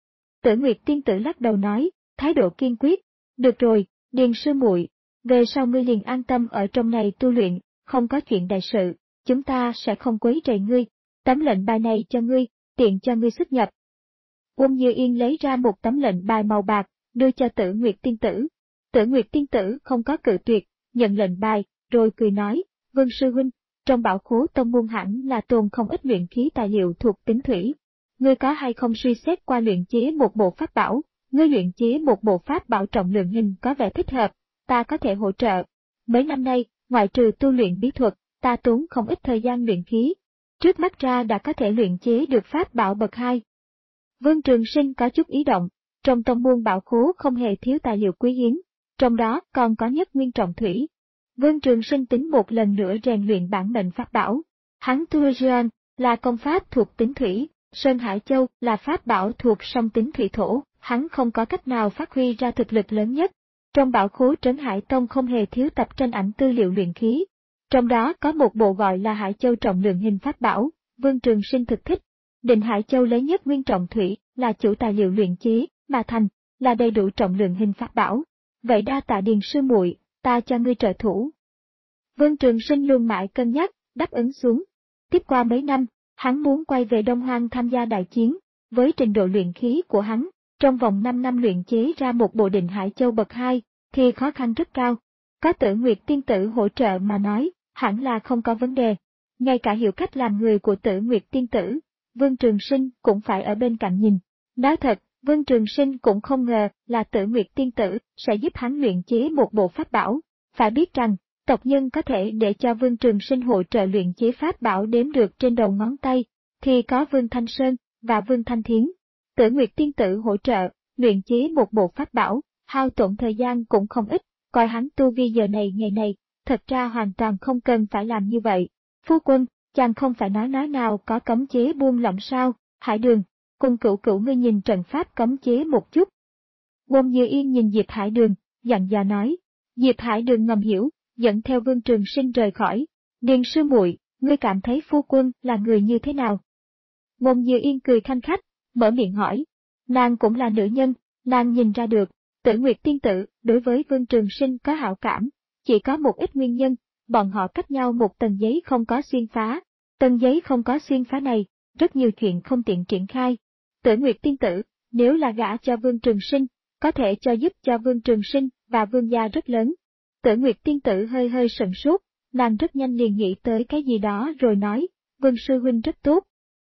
Tử Nguyệt tiên tử lắc đầu nói, thái độ kiên quyết, được rồi, Điền sư muội, về sau ngươi liền an tâm ở trong này tu luyện, không có chuyện đại sự, chúng ta sẽ không quấy rầy ngươi, tấm lệnh bài này cho ngươi, tiện cho ngươi xuất nhập. Uông Như Yên lấy ra một tấm lệnh bài màu bạc, đưa cho Tử Nguyệt tiên tử. Tử Nguyệt tiên tử không có cự tuyệt, nhận lệnh bài, rồi cười nói, Vương sư huynh, trong bảo khố tông môn hẳn là tồn không ít luyện khí tài liệu thuộc tính thủy. Ngươi có hay không suy xét qua luyện chế một bộ pháp bảo, ngươi luyện chế một bộ pháp bảo trọng lượng hình có vẻ thích hợp, ta có thể hỗ trợ. Mấy năm nay, ngoại trừ tu luyện bí thuật, ta tốn không ít thời gian luyện khí. Trước mắt ra đã có thể luyện chế được pháp bảo bậc hai. Vương Trường Sinh có chút ý động, trong tông môn bảo khố không hề thiếu tài liệu quý hiếm, trong đó còn có nhất nguyên trọng thủy. Vương Trường Sinh tính một lần nữa rèn luyện bản mệnh pháp bảo. Hắn Tuajian là công pháp thuộc tính thủy, Sơn Hải Châu là pháp bảo thuộc song tính thủy thổ, hắn không có cách nào phát huy ra thực lực lớn nhất. Trong bảo khố Trấn Hải Tông không hề thiếu tập tranh ảnh tư liệu luyện khí. Trong đó có một bộ gọi là Hải Châu trọng lượng hình pháp bảo, Vương Trường Sinh thực thích. Định Hải Châu lấy nhất nguyên trọng thủy, là chủ tài liệu luyện chế, mà thành, là đầy đủ trọng lượng hình pháp bảo. Vậy đa tạ Điền sư muội, ta cho ngươi trợ thủ. Vương Trường Sinh luôn mãi cân nhắc, đáp ứng xuống. Tiếp qua mấy năm, hắn muốn quay về Đông Hoang tham gia đại chiến, với trình độ luyện khí của hắn, trong vòng năm năm luyện chế ra một bộ Định Hải Châu bậc hai, thì khó khăn rất cao. Có Tử Nguyệt tiên tử hỗ trợ mà nói, hẳn là không có vấn đề. Ngay cả hiểu cách làm người của Tử Nguyệt tiên tử, Vương Trường Sinh cũng phải ở bên cạnh nhìn. Nói thật, Vương Trường Sinh cũng không ngờ là Tử Nguyệt tiên tử sẽ giúp hắn luyện chế một bộ pháp bảo. Phải biết rằng, tộc nhân có thể để cho Vương Trường Sinh hỗ trợ luyện chế pháp bảo đếm được trên đầu ngón tay, thì có Vương Thanh Sơn và Vương Thanh Thiến. Tử Nguyệt tiên tử hỗ trợ, luyện chế một bộ pháp bảo, hao tổn thời gian cũng không ít, coi hắn tu vi giờ này ngày này, thật ra hoàn toàn không cần phải làm như vậy. Phu quân, chàng không phải nói nói nào có cấm chế buông lỏng sao, Hải Đường, cùng cửu cửu ngươi nhìn trận pháp cấm chế một chút. Uông Như Yên nhìn Diệp Hải Đường, dặn dò nói. Diệp Hải Đường ngầm hiểu, dẫn theo Vương Trường Sinh rời khỏi. Điền sư muội, ngươi cảm thấy phu quân là người như thế nào? Uông Như Yên cười khanh khách, mở miệng hỏi. Nàng cũng là nữ nhân, nàng nhìn ra được, Tử Nguyệt tiên tử đối với Vương Trường Sinh có hảo cảm, chỉ có một ít nguyên nhân, bọn họ cách nhau một tầng giấy không có xuyên phá. Tầng giấy không có xuyên phá này, rất nhiều chuyện không tiện triển khai. Tử Nguyệt tiên tử, nếu là gả cho Vương Trường Sinh, có thể cho giúp cho Vương Trường Sinh và Vương gia rất lớn. Tử Nguyệt tiên tử hơi hơi sững sốt, nàng rất nhanh liền nghĩ tới cái gì đó rồi nói, Vương sư huynh rất tốt.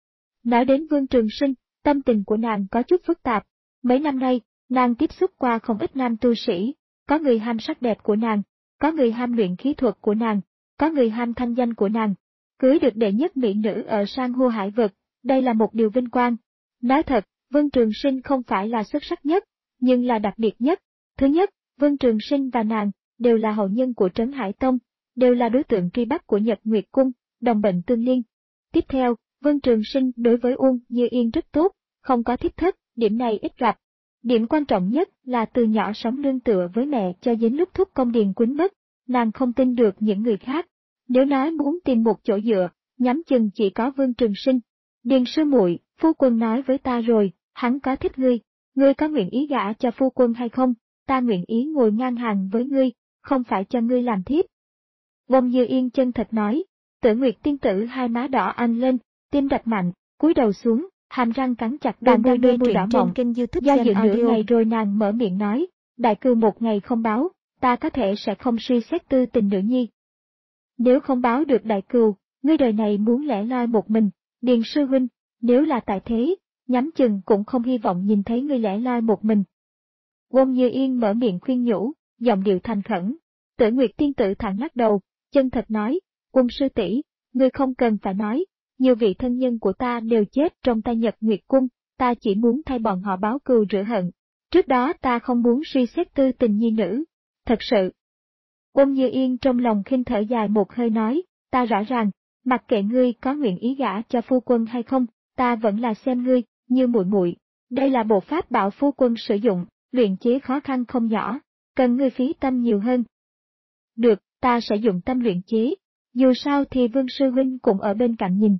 Nói đến Vương Trường Sinh, tâm tình của nàng có chút phức tạp. Mấy năm nay, nàng tiếp xúc qua không ít nam tu sĩ, có người ham sắc đẹp của nàng, có người ham luyện khí thuật của nàng, có người ham thanh danh của nàng. Cưới được đệ nhất mỹ nữ ở sang hô hải vực, đây là một điều vinh quang. Nói thật, Vương Trường Sinh không phải là xuất sắc nhất, nhưng là đặc biệt nhất. Thứ nhất, Vương Trường Sinh và nàng đều là hậu nhân của Trấn Hải Tông, đều là đối tượng truy bắt của Nhật Nguyệt Cung, đồng bệnh tương liên. Tiếp theo, Vương Trường Sinh đối với Uông Như Yên rất tốt, không có thiếp thất, điểm này ít gặp. Điểm quan trọng nhất là từ nhỏ sống nương tựa với mẹ cho đến lúc thúc công Điền Quýnh mất, nàng không tin được những người khác. Nếu nói muốn tìm một chỗ dựa, nhắm chừng chỉ có Vương Trường Sinh. Điền sư muội, phu quân nói với ta rồi, hắn có thích ngươi, ngươi có nguyện ý gả cho phu quân hay không, ta nguyện ý ngồi ngang hàng với ngươi, không phải cho ngươi làm thiếp. Bông Như Yên chân thật nói. Tử Nguyệt tiên tử hai má đỏ anh lên, tim đập mạnh, cúi đầu xuống, hàm răng cắn chặt đôi môi đôi môi đỏ mọng. Kênh YouTube do dự nửa ngày rồi nàng mở miệng nói, đại cừu một ngày không báo, ta có thể sẽ không suy xét tư tình nữ nhi. Nếu không báo được đại cừu, ngươi đời này muốn lẻ loi một mình, Điền sư huynh, nếu là tại thế, nhắm chừng cũng không hy vọng nhìn thấy ngươi lẻ loi một mình. Bông Như Yên mở miệng khuyên nhủ, giọng điệu thành khẩn. Tử Nguyệt tiên tử thẳng lắc đầu, chân thật nói, Quân sư tỷ, ngươi không cần phải nói, nhiều vị thân nhân của ta đều chết trong tay Nhật Nguyệt cung, ta chỉ muốn thay bọn họ báo cừu rửa hận. Trước đó ta không muốn suy xét tư tình nhi nữ. Thật sự. Bông Như Yên trong lòng khinh thở dài một hơi nói, ta rõ ràng, mặc kệ ngươi có nguyện ý gả cho phu quân hay không, ta vẫn là xem ngươi như muội muội. Đây là bộ pháp bảo phu quân sử dụng, luyện chế khó khăn không nhỏ, cần ngươi phí tâm nhiều hơn. Được, ta sẽ dùng tâm luyện chế. Dù sao thì Vương sư huynh cũng ở bên cạnh nhìn.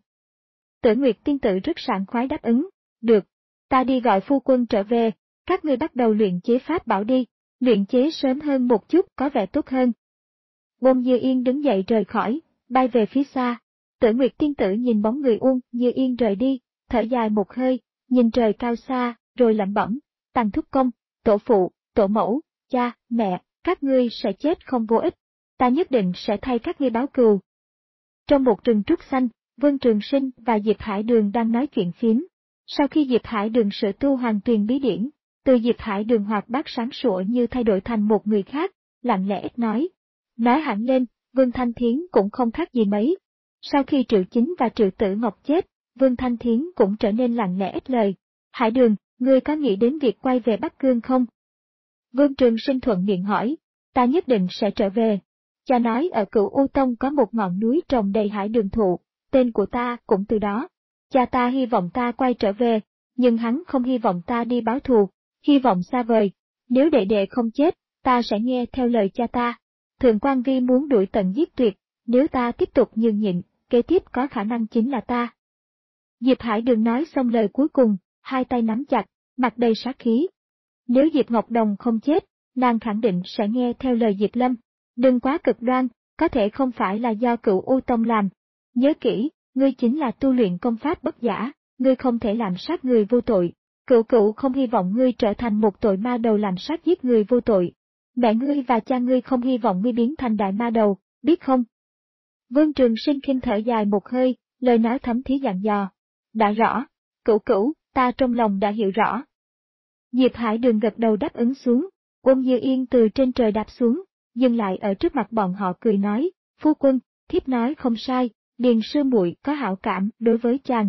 Tử Nguyệt tiên tử rất sảng khoái đáp ứng, được, ta đi gọi phu quân trở về, các ngươi bắt đầu luyện chế pháp bảo đi, luyện chế sớm hơn một chút có vẻ tốt hơn. Bông Như Yên đứng dậy rời khỏi, bay về phía xa. Tử Nguyệt tiên tử nhìn bóng người Uông Như Yên rời đi, thở dài một hơi, nhìn trời cao xa, rồi lẩm bẩm, Tằng thúc công, tổ phụ, tổ mẫu, cha, mẹ, các ngươi sẽ chết không vô ích. Ta nhất định sẽ thay các ngươi báo cừu. Trong một rừng trúc xanh, Vương Trường Sinh và Diệp Hải Đường đang nói chuyện phím. Sau khi Diệp Hải Đường sửa tu Hoàng Tuyền bí điển, từ Diệp Hải Đường hoạt bát sáng sủa như thay đổi thành một người khác, lặng lẽ ít nói. Nói hẳn lên, Vương Thanh Thiến cũng không khác gì mấy. Sau khi Triệu Chính và Triệu Tử Ngọc chết, Vương Thanh Thiến cũng trở nên lặng lẽ ít lời. Hải Đường, ngươi có nghĩ đến việc quay về Bắc Cương không? Vương Trường Sinh thuận miệng hỏi, ta nhất định sẽ trở về. Cha nói ở Cửu U Tông có một ngọn núi trồng đầy hải đường thụ, tên của ta cũng từ đó. Cha ta hy vọng ta quay trở về, nhưng hắn không hy vọng ta đi báo thù, hy vọng xa vời. Nếu đệ đệ không chết, ta sẽ nghe theo lời cha ta. Thượng Quan Vi muốn đuổi tận giết tuyệt, nếu ta tiếp tục nhường nhịn, kế tiếp có khả năng chính là ta. Diệp Hải Đường nói xong lời cuối cùng, hai tay nắm chặt, mặt đầy sát khí. Nếu Diệp Ngọc Đồng không chết, nàng khẳng định sẽ nghe theo lời Diệp Lâm. Đừng quá cực đoan, có thể không phải là do Cửu U Tông làm. Nhớ kỹ, ngươi chính là tu luyện công pháp bất giả, ngươi không thể làm sát người vô tội. Cửu Cửu không hy vọng ngươi trở thành một tội ma đầu làm sát giết người vô tội. Mẹ ngươi và cha ngươi không hy vọng ngươi biến thành đại ma đầu, biết không? Vương Trường Sinh khinh thở dài một hơi, lời nói thấm thía dặn dò. Đã rõ, Cửu Cửu, ta trong lòng đã hiểu rõ. Diệp Hải Đường gật đầu đáp ứng xuống, Bông Như Yên từ trên trời đáp xuống, dừng lại ở trước mặt bọn họ cười nói, phu quân, thiếp nói không sai, Điền sư muội có hảo cảm đối với chàng.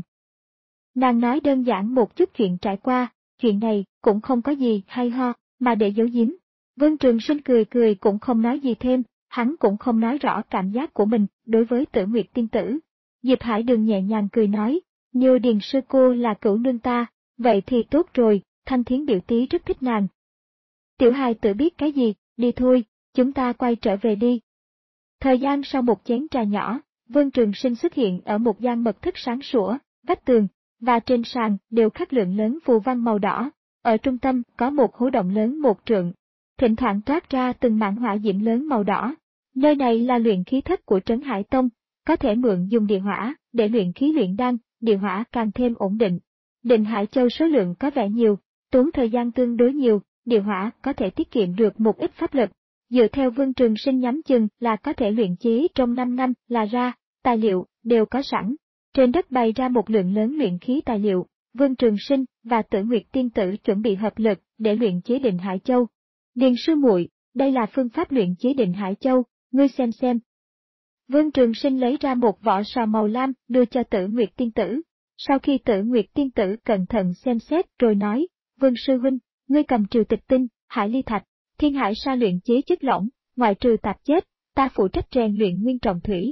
Nàng nói đơn giản một chút chuyện trải qua, chuyện này cũng không có gì hay ho, mà để giấu giếm. Vương Trường Sinh cười cười cũng không nói gì thêm, hắn cũng không nói rõ cảm giác của mình đối với Tử Nguyệt tiên tử. Diệp Hải Đường nhẹ nhàng cười nói, như Điền sư cô là cửu nương ta, vậy thì tốt rồi, Thanh Thiến biểu tí rất thích nàng. Tiểu hài tự biết cái gì, đi thôi, chúng ta quay trở về đi. Thời gian sau một chén trà nhỏ, Vương Trường Sinh xuất hiện ở một gian mật thất sáng sủa, vách tường, và trên sàn đều khắc lượng lớn phù văn màu đỏ, ở trung tâm có một hố động lớn một trượng. Thỉnh thoảng toát ra từng mảng hỏa diễm lớn màu đỏ. Nơi này là luyện khí thất của Trấn Hải Tông, có thể mượn dùng địa hỏa để luyện khí luyện đan, địa hỏa càng thêm ổn định. Định Hải Châu số lượng có vẻ nhiều, tốn thời gian tương đối nhiều, địa hỏa có thể tiết kiệm được một ít pháp lực. Dựa theo Vương Trường Sinh nhắm chừng là có thể luyện chế trong năm năm là ra, tài liệu đều có sẵn. Trên đất bày ra một lượng lớn luyện khí tài liệu, Vương Trường Sinh và Tử Nguyệt tiên tử chuẩn bị hợp lực để luyện chế Định Hải Châu. Điền sư muội, đây là phương pháp luyện chế Định Hải Châu, ngươi xem xem. Vương Trường Sinh lấy ra một vỏ sò màu lam đưa cho Tử Nguyệt tiên tử. Sau khi Tử Nguyệt tiên tử cẩn thận xem xét rồi nói, Vương sư huynh, ngươi cầm triều tịch tinh, hải ly thạch, thiên hải sa luyện chế chất lỏng, ngoại trừ tạp chất, ta phụ trách rèn luyện nguyên trọng thủy.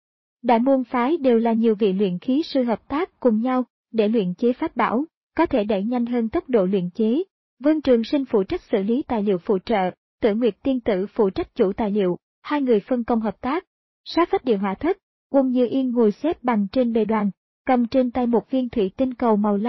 Đại môn phái đều là nhiều vị luyện khí sư hợp tác cùng nhau để luyện chế pháp bảo, có thể đẩy nhanh hơn tốc độ luyện chế. Vương Trường Sinh phụ trách xử lý tài liệu phụ trợ, Tử Nguyệt tiên tử phụ trách chủ tài liệu, hai người phân công hợp tác. Sát vách điều hỏa thất, Bông Như Yên ngồi xếp bằng trên bề đoàn, cầm trên tay một viên thủy tinh cầu màu lam,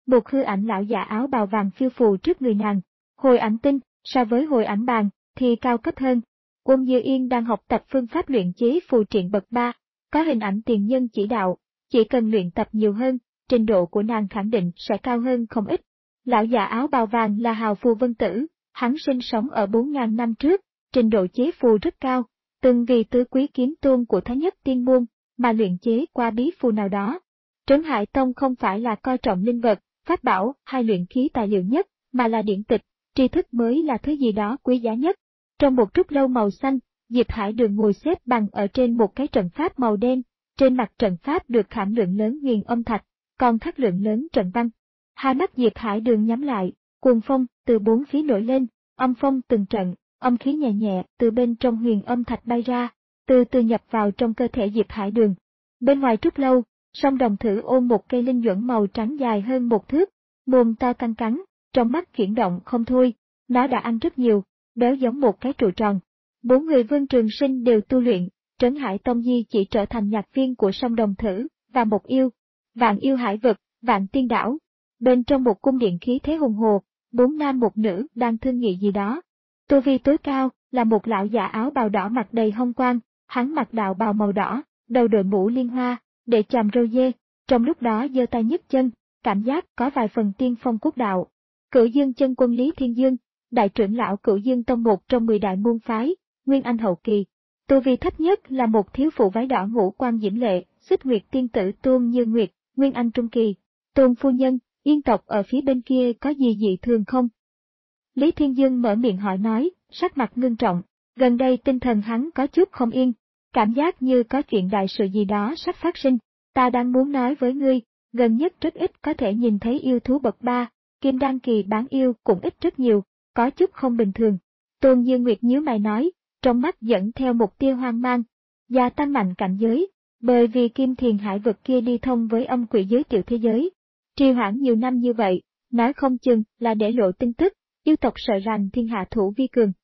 một hư ảnh lão già áo bào vàng phiêu phù trước người nàng. Hồi ảnh tinh, so với hồi ảnh bàn, thì cao cấp hơn. Uông Như Yên đang học tập phương pháp luyện chế phù triện bậc ba, có hình ảnh tiền nhân chỉ đạo, chỉ cần luyện tập nhiều hơn, trình độ của nàng khẳng định sẽ cao hơn không ít. Lão già áo bào vàng là hào phù vân tử, hắn sinh sống ở bốn nghìn năm trước, trình độ chế phù rất cao, từng vì tứ quý kiếm tôn của Thái Nhất Tiên Môn, mà luyện chế qua bí phù nào đó. Trấn Hải Tông không phải là coi trọng linh vật, pháp bảo hay luyện khí tài liệu nhất, mà là điển tịch, tri thức mới là thứ gì đó quý giá nhất. Trong một trúc lâu màu xanh, Diệp Hải Đường ngồi xếp bằng ở trên một cái trận pháp màu đen, trên mặt trận pháp được khảm lượng lớn huyền âm thạch, còn khắc lượng lớn trận văn. Hai mắt Diệp Hải Đường nhắm lại, cuồng phong từ bốn phía nổi lên, âm phong từng trận, âm khí nhẹ nhẹ từ bên trong huyền âm thạch bay ra, từ từ nhập vào trong cơ thể Diệp Hải Đường. Bên ngoài trúc lâu, Song Đồng Thử ôm một cây linh duẩn màu trắng dài hơn một thước, mồm to căng cắn, trong mắt chuyển động không thôi, nó đã ăn rất nhiều, béo giống một cái trụ tròn. Bốn người Vương Trường Sinh đều tu luyện, Trấn Hải Tông Di chỉ trở thành nhạc viên của Song Đồng Thử, và một yêu, vạn yêu hải vực, vạn tiên đảo. Bên trong một cung điện khí thế hùng hồ, bốn nam một nữ đang thương nghị gì đó. Tu vi tối cao là một lão già áo bào đỏ mặt đầy hông quang, hắn mặc đạo bào màu đỏ, đầu đội mũ liên hoa, để chàm râu dê, trong lúc đó giơ tay nhấc chân, cảm giác có vài phần tiên phong quốc đạo. Cửu Dương Chân Quân Lý Thiên Dương, đại trưởng lão Cửu Dương Tông một trong mười đại môn phái, Nguyên Anh hậu kỳ. Tu vi thấp nhất là một thiếu phụ váy đỏ ngũ quan diễm lệ, Xích Nguyệt tiên tử Tôn Như Nguyệt, Nguyên Anh trung kỳ. Tôn phu nhân, Yên tộc ở phía bên kia có gì dị thường không? Lý Thiên Dương mở miệng hỏi nói, sắc mặt ngưng trọng, gần đây tinh thần hắn có chút không yên, cảm giác như có chuyện đại sự gì đó sắp phát sinh. Ta đang muốn nói với ngươi, gần nhất rất ít có thể nhìn thấy yêu thú bậc ba, kim đan kỳ bán yêu cũng ít rất nhiều, có chút không bình thường. Tôn Như Nguyệt nhíu mày nói, trong mắt dẫn theo một tia hoang mang, gia tăng mạnh cảnh giới, bởi vì Kim Thiền Hải vực kia đi thông với âm quỷ giới tiểu thế giới. Trì hoãn nhiều năm như vậy, nói không chừng là để lộ tin tức, yêu tộc sợ rằng thiên hạ thủ vi cường.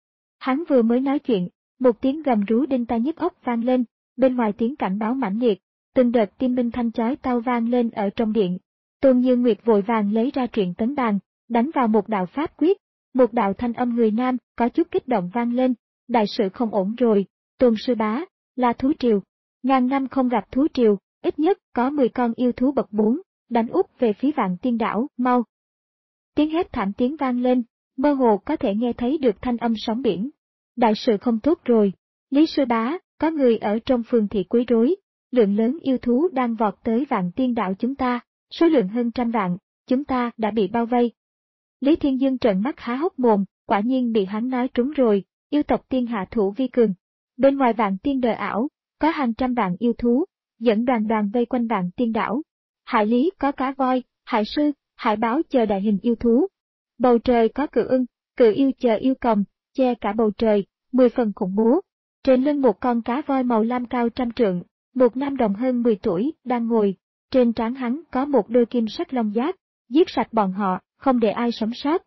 Hắn vừa mới nói chuyện, một tiếng gầm rú đinh tai nhức óc vang lên, bên ngoài tiếng cảnh báo mãnh liệt, từng đợt tim minh thanh chói tai vang lên ở trong điện. Tôn Như Nguyệt vội vàng lấy ra truyện tấn bàn, đánh vào một đạo pháp quyết, một đạo thanh âm người nam có chút kích động vang lên, đại sự không ổn rồi, Tôn sư bá, là thú triều, ngàn năm không gặp thú triều, ít nhất có mười con yêu thú bậc bốn, đánh úp về phía Vạn Tiên đảo, mau. Tiếng hét thảm tiếng vang lên, mơ hồ có thể nghe thấy được thanh âm sóng biển. Đại sự không tốt rồi, Lý sư bá, có người ở trong phường thị quấy rối, lượng lớn yêu thú đang vọt tới Vạn Tiên đảo chúng ta, số lượng hơn trăm vạn, chúng ta đã bị bao vây. Lý Thiên Dương trợn mắt há hốc mồm, quả nhiên bị hắn nói trúng rồi, yêu tộc tiên hạ thủ vi cường. Bên ngoài Vạn Tiên đời ảo, có hàng trăm vạn yêu thú, dẫn đoàn đoàn vây quanh Vạn Tiên đảo. Hải lý có cá voi, hải sư, hải báo chờ đại hình yêu thú. Bầu trời có cự ưng, cự yêu chờ yêu cầm, che cả bầu trời, mười phần khủng bố. Trên lưng một con cá voi màu lam cao trăm trượng, một nam đồng hơn mười tuổi đang ngồi, trên trán hắn có một đôi kim sắc long giác, giết sạch bọn họ, không để ai sống sót.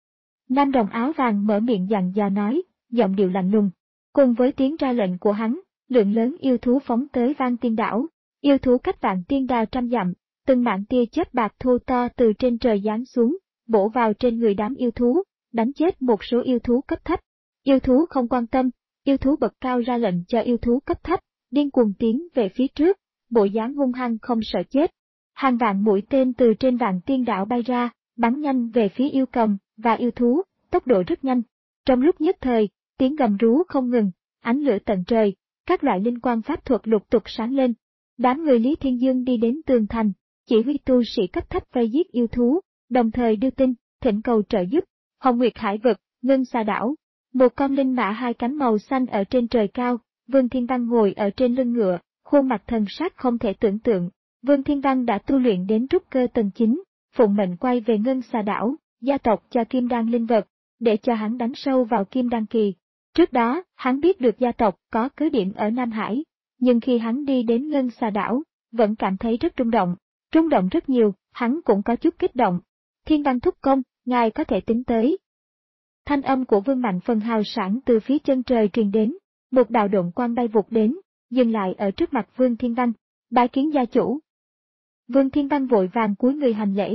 Nam đồng áo vàng mở miệng dặn dò nói, giọng điệu lạnh lùng. Cùng với tiếng ra lệnh của hắn, lượng lớn yêu thú phóng tới Vạn Tiên đảo. Yêu thú cách Vạn Tiên đào trăm dặm, từng mảng tia chớp bạc thô to từ trên trời giáng xuống, bổ vào trên người đám yêu thú, đánh chết một số yêu thú cấp thấp. Yêu thú không quan tâm, yêu thú bậc cao ra lệnh cho yêu thú cấp thấp, điên cuồng tiến về phía trước, bộ dáng hung hăng không sợ chết. Hàng vạn mũi tên từ trên Vạn Tiên đảo bay ra, bắn nhanh về phía yêu cầm và yêu thú, tốc độ rất nhanh. Trong lúc nhất thời, tiếng gầm rú không ngừng, ánh lửa tận trời, các loại linh quang pháp thuật lục tục sáng lên. Đám người Lý Thiên Dương đi đến tường thành, chỉ huy tu sĩ cấp thấp vây giết yêu thú, đồng thời đưa tin, thỉnh cầu trợ giúp. Hồng Nguyệt Hải vực, Ngân Xà đảo, một con linh mã hai cánh màu xanh ở trên trời cao, Vương Thiên Văn ngồi ở trên lưng ngựa, khuôn mặt thần sắc không thể tưởng tượng. Vương Thiên Văn đã tu luyện đến trúc cơ tầng chín, phụng mệnh quay về Ngân Xà đảo, gia tộc cho Kim Đan linh vật, để cho hắn đánh sâu vào Kim Đan kỳ. Trước đó, hắn biết được gia tộc có cứ điểm ở Nam Hải, nhưng khi hắn đi đến Ngân Xà đảo, vẫn cảm thấy rất rung động. Rung động rất nhiều, hắn cũng có chút kích động. Thiên Văn thúc công, ngài có thể tính tới. Thanh âm của Vương Mạnh Phần hào sảng từ phía chân trời truyền đến, một đạo độn quang bay vụt đến, dừng lại ở trước mặt Vương Thiên Văn, bái kiến gia chủ. Vương Thiên Văn vội vàng cúi người hành lễ,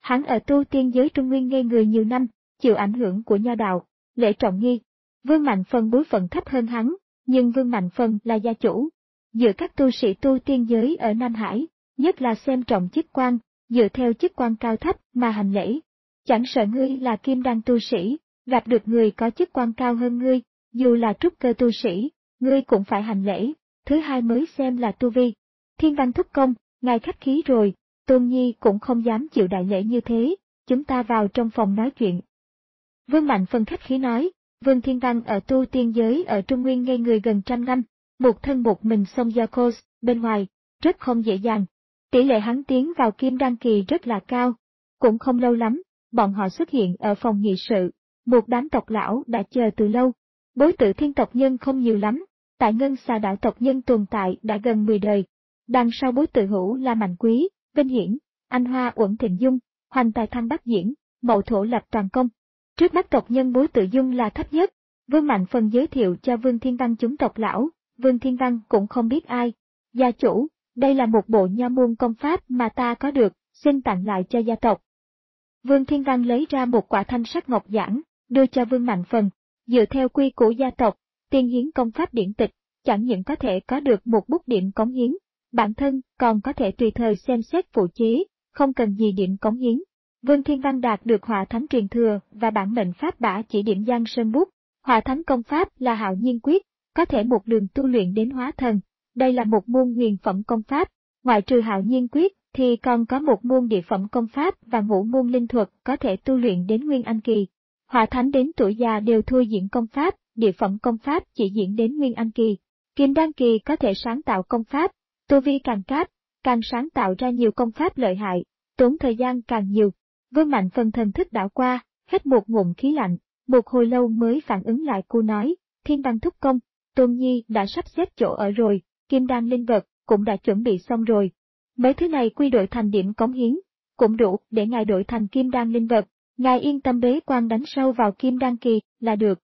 Hắn ở tu tiên giới Trung Nguyên ngây người nhiều năm, chịu ảnh hưởng của nho đạo, lễ trọng nghi. Vương Mạnh Phần bối phận thấp hơn hắn, nhưng Vương Mạnh Phần là gia chủ. Giữa các tu sĩ tu tiên giới ở Nam Hải, nhất là xem trọng chức quan, dựa theo chức quan cao thấp mà hành lễ. Chẳng sợ ngươi là kim đan tu sĩ, gặp được người có chức quan cao hơn ngươi, dù là trúc cơ tu sĩ, ngươi cũng phải hành lễ, thứ hai mới xem là tu vi. Thiên Văn thúc công, ngài khách khí rồi, Tôn Nhi cũng không dám chịu đại lễ như thế, chúng ta vào trong phòng nói chuyện. Vương Mạnh Phần khách khí nói, Vương Thiên Văn ở tu tiên giới ở Trung Nguyên ngây người gần trăm năm, một thân một mình xông ra Coast, bên ngoài, rất không dễ dàng. Tỷ lệ hắn tiến vào kim đan kỳ rất là cao. Cũng không lâu lắm, bọn họ xuất hiện ở phòng nghị sự, một đám tộc lão đã chờ từ lâu. Bối tử thiên tộc nhân không nhiều lắm, tại Ngân Xà đảo tộc nhân tồn tại đã gần mười đời. Đằng sau bối tử hữu là Mạnh Quý, Vinh Hiển, Anh Hoa Uẩn Thịnh Dung, Hoành Tài Thanh Bắc Diễn, Mậu Thổ Lập Toàn Công. Trước mắt tộc nhân bối tử Dung là thấp nhất. Vương Mạnh Phần giới thiệu cho Vương Thiên Văn chúng tộc lão, Vương Thiên Văn cũng không biết ai. Gia chủ, đây là một bộ nho môn công pháp mà ta có được, xin tặng lại cho gia tộc. Vương Thiên Văn lấy ra một quả thanh sắc ngọc giản, đưa cho Vương Mạnh Phần. Dựa theo quy của gia tộc, tiên hiến công pháp điển tịch, chẳng những có thể có được một bút điểm cống hiến, bản thân còn có thể tùy thời xem xét phụ chế, không cần gì điểm cống hiến. Vương Thiên Văn đạt được Hỏa Thánh truyền thừa và bản mệnh pháp bả chỉ điểm Giang Sơn bút. Hỏa Thánh công pháp là Hạo Nhiên quyết, có thể một đường tu luyện đến hóa thần. Đây là một môn huyền phẩm công pháp, ngoại trừ Hạo Nhiên quyết thì còn có một môn địa phẩm công pháp và ngũ môn linh thuật có thể tu luyện đến Nguyên Anh kỳ. Hỏa Thánh đến tuổi già đều thôi diễn công pháp, địa phẩm công pháp chỉ diễn đến Nguyên Anh kỳ. Kim Đan kỳ có thể sáng tạo công pháp, tu vi càng cáp, càng sáng tạo ra nhiều công pháp lợi hại, tốn thời gian càng nhiều. Vương Mạnh Phần thần thức đảo qua, hít một ngụm khí lạnh, một hồi lâu mới phản ứng lại cô nói, Thiên Văn thúc công, Tôn Nhi đã sắp xếp chỗ ở rồi, Kim Đan linh vật cũng đã chuẩn bị xong rồi. Mấy thứ này quy đổi thành điểm cống hiến, cũng đủ để ngài đổi thành Kim Đan linh vật, ngài yên tâm bế quan đánh sâu vào Kim Đan kỳ là được.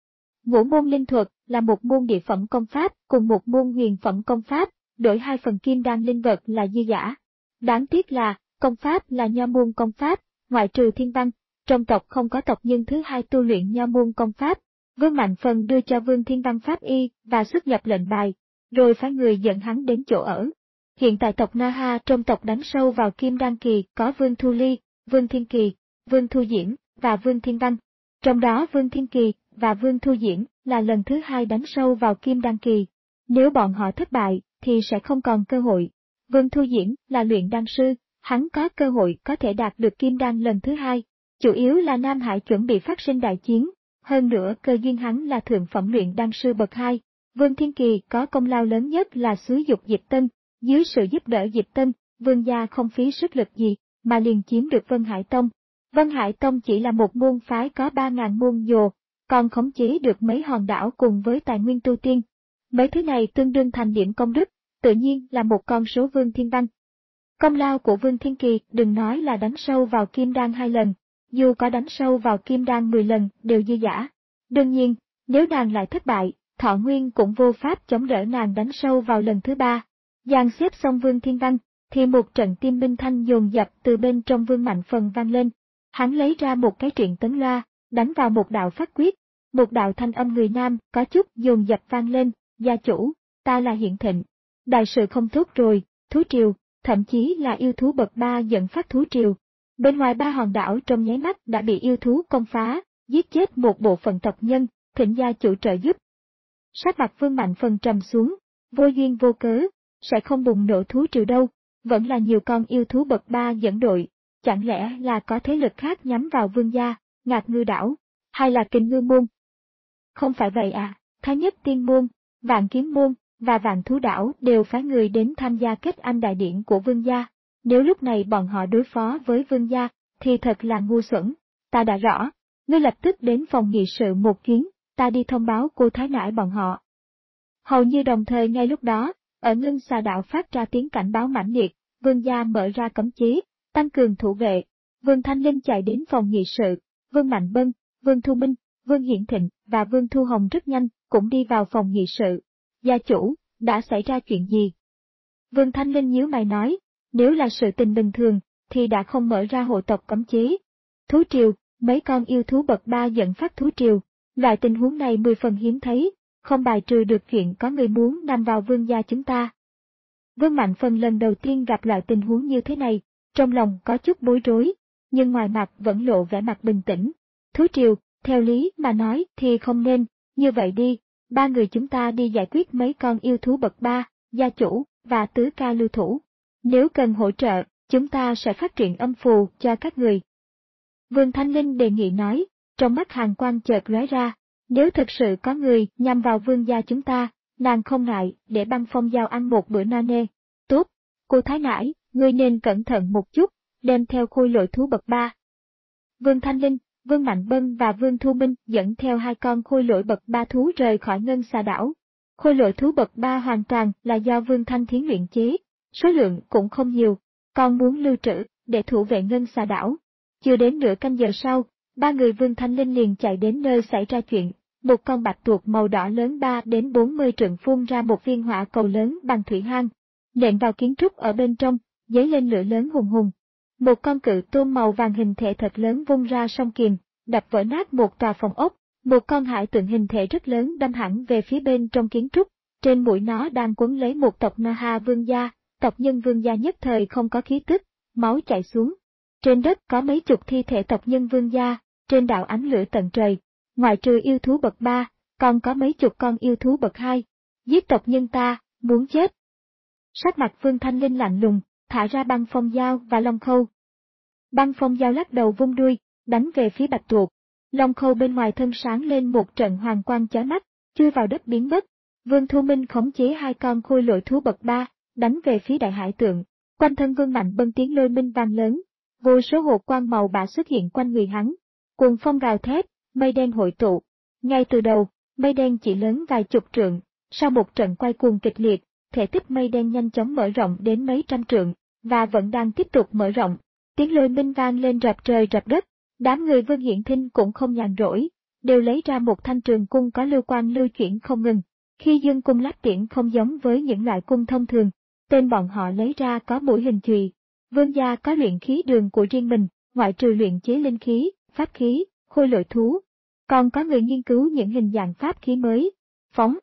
Ngũ môn linh thuật là một môn địa phẩm công pháp cùng một môn huyền phẩm công pháp, đổi hai phần Kim Đan linh vật là dư dả. Đáng tiếc là, công pháp là nho môn công pháp, ngoại trừ Thiên Văn, trong tộc không có tộc nhân thứ hai tu luyện nho môn công pháp. Vương Mạnh Phần đưa cho Vương Thiên Văn pháp y và xuất nhập lệnh bài, rồi phái người dẫn hắn đến chỗ ở. Hiện tại tộc Na Ha trong tộc đánh sâu vào Kim Đan kỳ có Vương Thu Ly, Vương Thiên Kỳ, Vương Thu Diễn và Vương Thiên Văn. Trong đó Vương Thiên Kỳ và Vương Thu Diễn là lần thứ hai đánh sâu vào Kim Đan kỳ. Nếu bọn họ thất bại thì sẽ không còn cơ hội. Vương Thu Diễn là luyện đan sư, hắn có cơ hội có thể đạt được Kim Đan lần thứ hai. Chủ yếu là Nam Hải chuẩn bị phát sinh đại chiến, hơn nữa cơ duyên hắn là thượng phẩm luyện đan sư bậc hai. Vương Thiên Kỳ có công lao lớn nhất là xúi dục Diệp Tân, dưới sự giúp đỡ Diệp Tân, Vương gia không phí sức lực gì, mà liền chiếm được Vân Hải Tông. Vân Hải Tông chỉ là một môn phái có ba ngàn môn dồ, còn khống chế được mấy hòn đảo cùng với tài nguyên tu tiên. Mấy thứ này tương đương thành điểm công đức, tự nhiên là một con số Vương Thiên Văn. Công lao của Vương Thiên Kỳ đừng nói là đánh sâu vào Kim Đan hai lần, dù có đánh sâu vào Kim Đan mười lần đều dư dả. Đương nhiên, nếu nàng lại thất bại, Thọ Nguyên cũng vô pháp chống đỡ nàng đánh sâu vào lần thứ ba. Dàn xếp xong Vương Thiên Văn, thì một trận tim binh thanh dồn dập từ bên trong Vương Mạnh Phần vang lên. Hắn lấy ra một cái truyện tấn loa, đánh vào một đạo phát quyết, một đạo thanh âm người nam có chút dồn dập vang lên, gia chủ, ta là Hiện Thịnh. Đại sự không tốt rồi, thú triều, thậm chí là yêu thú bậc ba dẫn phát thú triều. Bên ngoài ba hòn đảo trong nháy mắt đã bị yêu thú công phá, giết chết một bộ phận tộc nhân, thỉnh gia chủ trợ giúp. Sắc mặt Vương Mạnh Phần trầm xuống, vô duyên vô cớ, sẽ không bùng nổ thú triều đâu, vẫn là nhiều con yêu thú bậc ba dẫn đội, chẳng lẽ là có thế lực khác nhắm vào Vương gia, Ngạc Ngư đảo, hay là Kình Ngư môn? Không phải vậy à, Thái Nhất Tiên môn, Vạn Kiếm môn và Vạn Thú đảo đều phái người đến tham gia kết anh đại điển của Vương gia. Nếu lúc này bọn họ đối phó với Vương gia, thì thật là ngu xuẩn. Ta đã rõ, ngươi lập tức đến phòng nghị sự một chuyến, ta đi thông báo cô Thái nãi bọn họ. Hầu như đồng thời ngay lúc đó, ở Ngân Xà đảo phát ra tiếng cảnh báo mãnh liệt, Vương gia mở ra cấm chế, tăng cường thủ vệ. Vương Thanh Linh chạy đến phòng nghị sự, Vương Mạnh Bân, Vương Thu Minh, Vương Hiển Thịnh và Vương Thu Hồng rất nhanh cũng đi vào phòng nghị sự. Gia chủ, đã xảy ra chuyện gì? Vương Thanh Linh nhíu mày nói, nếu là sự tình bình thường, thì đã không mở ra hộ tộc cấm chế. Thú triều, mấy con yêu thú bậc ba dẫn phát thú triều. Loại tình huống này mười phần hiếm thấy, không bài trừ được chuyện có người muốn nằm vào vương gia chúng ta. Vương Mạnh Phần lần đầu tiên gặp loại tình huống như thế này, trong lòng có chút bối rối, nhưng ngoài mặt vẫn lộ vẻ mặt bình tĩnh. Thú triều, theo lý mà nói thì không nên, như vậy đi, ba người chúng ta đi giải quyết mấy con yêu thú bậc ba, gia chủ, và tứ ca lưu thủ. Nếu cần hỗ trợ, chúng ta sẽ phát triển âm phù cho các người. Vương Thanh Linh đề nghị nói, trong mắt hàn quang chợt lóe ra, nếu thực sự có người nhằm vào vương gia chúng ta, nàng không ngại để băng phong giao ăn một bữa no nê. Tốt, cô Thái Nãi, ngươi nên cẩn thận một chút, đem theo khôi lỗi thú bậc ba. Vương Thanh Linh, Vương Mạnh Bân và Vương Thu Minh dẫn theo hai con khôi lỗi bậc ba thú rời khỏi Ngân Xà đảo. Khôi lỗi thú bậc ba hoàn toàn là do Vương Thanh Thiến luyện chế, số lượng cũng không nhiều, còn muốn lưu trữ để thủ vệ Ngân Xà đảo. Chưa đến nửa canh giờ sau, ba người Vương Thanh Linh liền chạy đến nơi xảy ra chuyện. Một con bạch tuộc màu đỏ lớn ba đến bốn mươi trượng phun ra một viên hỏa cầu lớn bằng thủy hang, nện vào kiến trúc ở bên trong, dấy lên lửa lớn hùng hùng. Một con cự tôm màu vàng hình thể thật lớn vung ra song kìm, đập vỡ nát một tòa phòng ốc. Một con hải tượng hình thể rất lớn đâm hẳn về phía bên trong kiến trúc, trên mũi nó đang quấn lấy một tộc Naha vương gia, tộc nhân vương gia nhất thời không có khí tức, máu chảy xuống. Trên đất có mấy chục thi thể tộc nhân vương gia, trên đảo ánh lửa tận trời. Ngoài trừ yêu thú bậc ba, còn có mấy chục con yêu thú bậc hai. Giết tộc nhân ta, muốn chết. Sắc mặt Vương Thanh Linh lạnh lùng, thả ra băng phong dao và long khâu. Băng phong dao lắc đầu vung đuôi, đánh về phía bạch tuộc. Long khâu bên ngoài thân sáng lên một trận hoàng quang chói mắt, chui vào đất biến mất. Vương Thu Minh khống chế hai con khôi lỗi thú bậc ba, đánh về phía đại hải tượng. Quanh thân Vương Mạnh Bân tiếng lôi minh vang lớn, vô số hột quang màu bạc xuất hiện quanh người hắn. Cuồng phong gào thét, mây đen hội tụ. Ngay từ đầu, mây đen chỉ lớn vài chục trượng, sau một trận quay cuồng kịch liệt, thể tích mây đen nhanh chóng mở rộng đến mấy trăm trượng, và vẫn đang tiếp tục mở rộng. Tiếng lôi minh vang lên rập trời rập đất, đám người Vương Hiển Thinh cũng không nhàn rỗi, đều lấy ra một thanh trường cung có lưu quang lưu chuyển không ngừng. Khi dương cung lắp tiễn không giống với những loại cung thông thường, tên bọn họ lấy ra có mũi hình chùy. Vương gia có luyện khí đường của riêng mình, ngoại trừ luyện chế linh khí, pháp khí, khôi lỗi thú, còn có người nghiên cứu những hình dạng pháp khí mới. Phóng.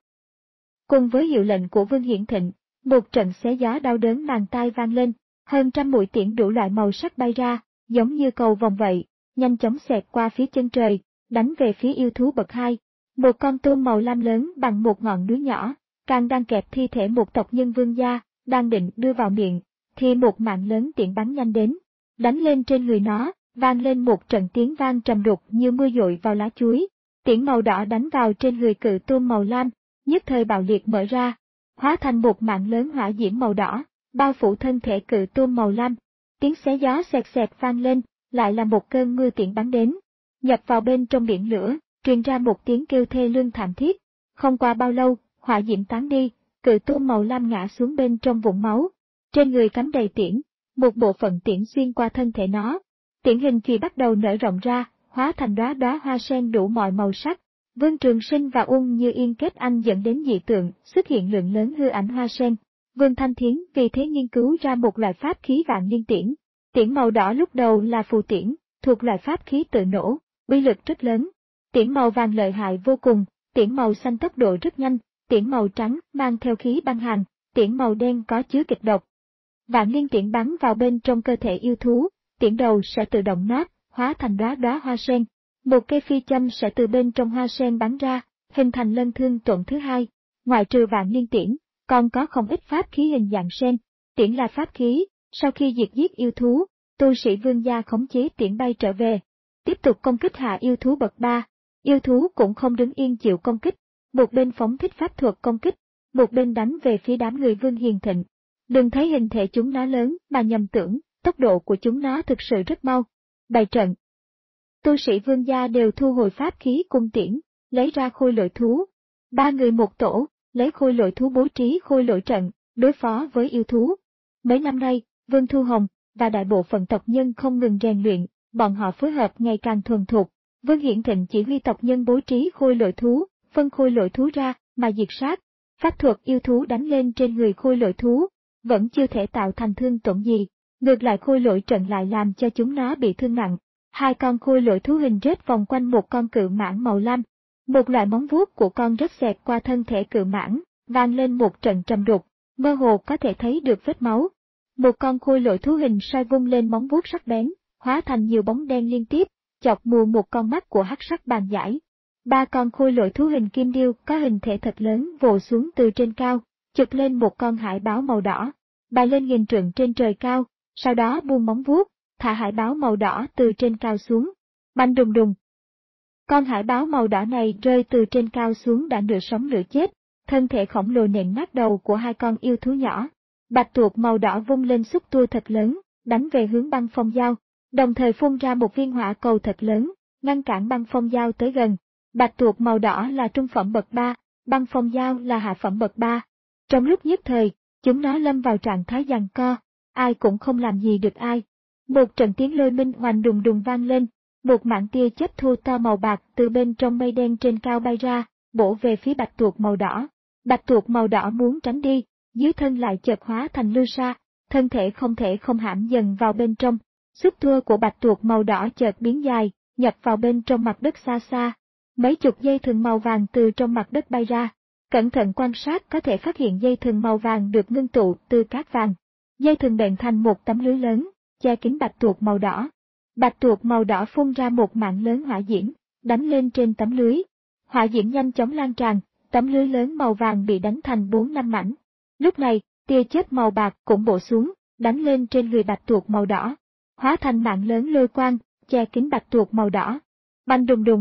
Cùng với hiệu lệnh của Vương Hiển Thịnh, một trận xé gió đau đớn màng tai vang lên, hơn trăm mũi tiễn đủ loại màu sắc bay ra, giống như cầu vòng vậy, nhanh chóng xẹt qua phía chân trời, đánh về phía yêu thú bậc hai. Một con tôm màu lam lớn bằng một ngọn núi nhỏ, càng đang kẹp thi thể một tộc nhân vương gia, đang định đưa vào miệng, thì một mạng lớn tiễn bắn nhanh đến, đánh lên trên người nó, vang lên một trận tiếng vang trầm đục như mưa dội vào lá chuối. Tiễn màu đỏ đánh vào trên người cự tôm màu lam, nhất thời bạo liệt mở ra, hóa thành một mạng lớn hỏa diễm màu đỏ, bao phủ thân thể cự tôm màu lam. Tiếng xé gió xẹt xẹt vang lên, lại là một cơn mưa tiễn bắn đến, nhập vào bên trong biển lửa, truyền ra một tiếng kêu thê lương thảm thiết. Không qua bao lâu, hỏa diễm tán đi, cự tôm màu lam ngã xuống bên trong vũng máu. Trên người cắm đầy tiễn, một bộ phận tiễn xuyên qua thân thể nó. Tiễn hình chùy bắt đầu nở rộng ra, hóa thành đóa đóa hoa sen đủ mọi màu sắc. Vương Trường Sinh và Ung Như Yên kết anh dẫn đến dị tượng, xuất hiện lượng lớn hư ảnh hoa sen. Vương Thanh Thiến vì thế nghiên cứu ra một loại pháp khí vạn niên tiễn. Tiễn màu đỏ lúc đầu là phù tiễn, thuộc loại pháp khí tự nổ, uy lực rất lớn. Tiễn màu vàng lợi hại vô cùng, tiễn màu xanh tốc độ rất nhanh, tiễn màu trắng mang theo khí băng hàn, tiễn màu đen có chứa kịch độc. Vạn niên tiễn bắn vào bên trong cơ thể yêu thú, tiễn đầu sẽ tự động nát, hóa thành đóa đóa hoa sen. Một cây phi châm sẽ từ bên trong hoa sen bắn ra, hình thành lân thương tổn thứ hai. Ngoại trừ vạn niên tiễn, còn có không ít pháp khí hình dạng sen. Tiễn là pháp khí, sau khi diệt giết yêu thú, tu sĩ vương gia khống chế tiễn bay trở về, tiếp tục công kích hạ yêu thú bậc ba. Yêu thú cũng không đứng yên chịu công kích, một bên phóng thích pháp thuật công kích, một bên đánh về phía đám người Vương Hiền Thịnh. Đừng thấy hình thể chúng nó lớn mà nhầm tưởng, tốc độ của chúng nó thực sự rất mau. Bày trận. Tu sĩ vương gia đều thu hồi pháp khí cung tiễn, lấy ra khôi lỗi thú. Ba người một tổ, lấy khôi lỗi thú bố trí khôi lỗi trận, đối phó với yêu thú. Mấy năm nay, Vương Thu Hồng và đại bộ phận tộc nhân không ngừng rèn luyện, bọn họ phối hợp ngày càng thuần thục. Vương Hiển Thịnh chỉ huy tộc nhân bố trí khôi lỗi thú, phân khôi lỗi thú ra, mà diệt sát. Pháp thuật yêu thú đánh lên trên người khôi lỗi thú, vẫn chưa thể tạo thành thương tổn gì. Ngược lại khôi lỗi trận lại làm cho chúng nó bị thương nặng. Hai con khôi lỗi thú hình rết vòng quanh một con cự mãng màu lam. Một loại móng vuốt của con rết xẹt qua thân thể cự mãng, vang lên một trận trầm đục, mơ hồ có thể thấy được vết máu. Một con khôi lỗi thú hình soi vung lên móng vuốt sắc bén, hóa thành nhiều bóng đen liên tiếp, chọc mù một con mắt của hắc sắc bàn giải. Ba con khôi lỗi thú hình kim điêu có hình thể thật lớn vồ xuống từ trên cao, chụp lên một con hải báo màu đỏ, bay lên nghìn trượng trên trời cao, sau đó buông móng vuốt, thả hải báo màu đỏ từ trên cao xuống. Bành đùng đùng. Con hải báo màu đỏ này rơi từ trên cao xuống đã nửa sống nửa chết, thân thể khổng lồ nện nát đầu của hai con yêu thú nhỏ. Bạch tuộc màu đỏ vung lên xúc tua thật lớn, đánh về hướng băng phong dao, đồng thời phun ra một viên hỏa cầu thật lớn, ngăn cản băng phong dao tới gần. Bạch tuộc màu đỏ là trung phẩm bậc ba, băng phong dao là hạ phẩm bậc ba. Trong lúc nhất thời, chúng nó lâm vào trạng thái giằng co, ai cũng không làm gì được ai. Một trận tiếng lôi minh oanh đùng đùng vang lên, một mảng tia chớp thô to màu bạc từ bên trong mây đen trên cao bay ra, bổ về phía bạch tuộc màu đỏ. Bạch tuộc màu đỏ muốn tránh đi, dưới thân lại chợt hóa thành lưu sa, thân thể không thể không hãm dần vào bên trong. Xúc tua của bạch tuộc màu đỏ chợt biến dài, nhập vào bên trong mặt đất xa xa. Mấy chục dây thừng màu vàng từ trong mặt đất bay ra. Cẩn thận quan sát có thể phát hiện dây thừng màu vàng được ngưng tụ từ cát vàng. Dây thừng bện thành một tấm lưới lớn, che kín bạch tuộc màu đỏ. Bạch tuộc màu đỏ phun ra một mạng lớn hỏa diễm, đánh lên trên tấm lưới. Hỏa diễm nhanh chóng lan tràn, tấm lưới lớn màu vàng bị đánh thành bốn năm mảnh. Lúc này, tia chớp màu bạc cũng bổ xuống, đánh lên trên người bạch tuộc màu đỏ, hóa thành mạng lớn lôi quang, che kín bạch tuộc màu đỏ. Bành đùng đùng.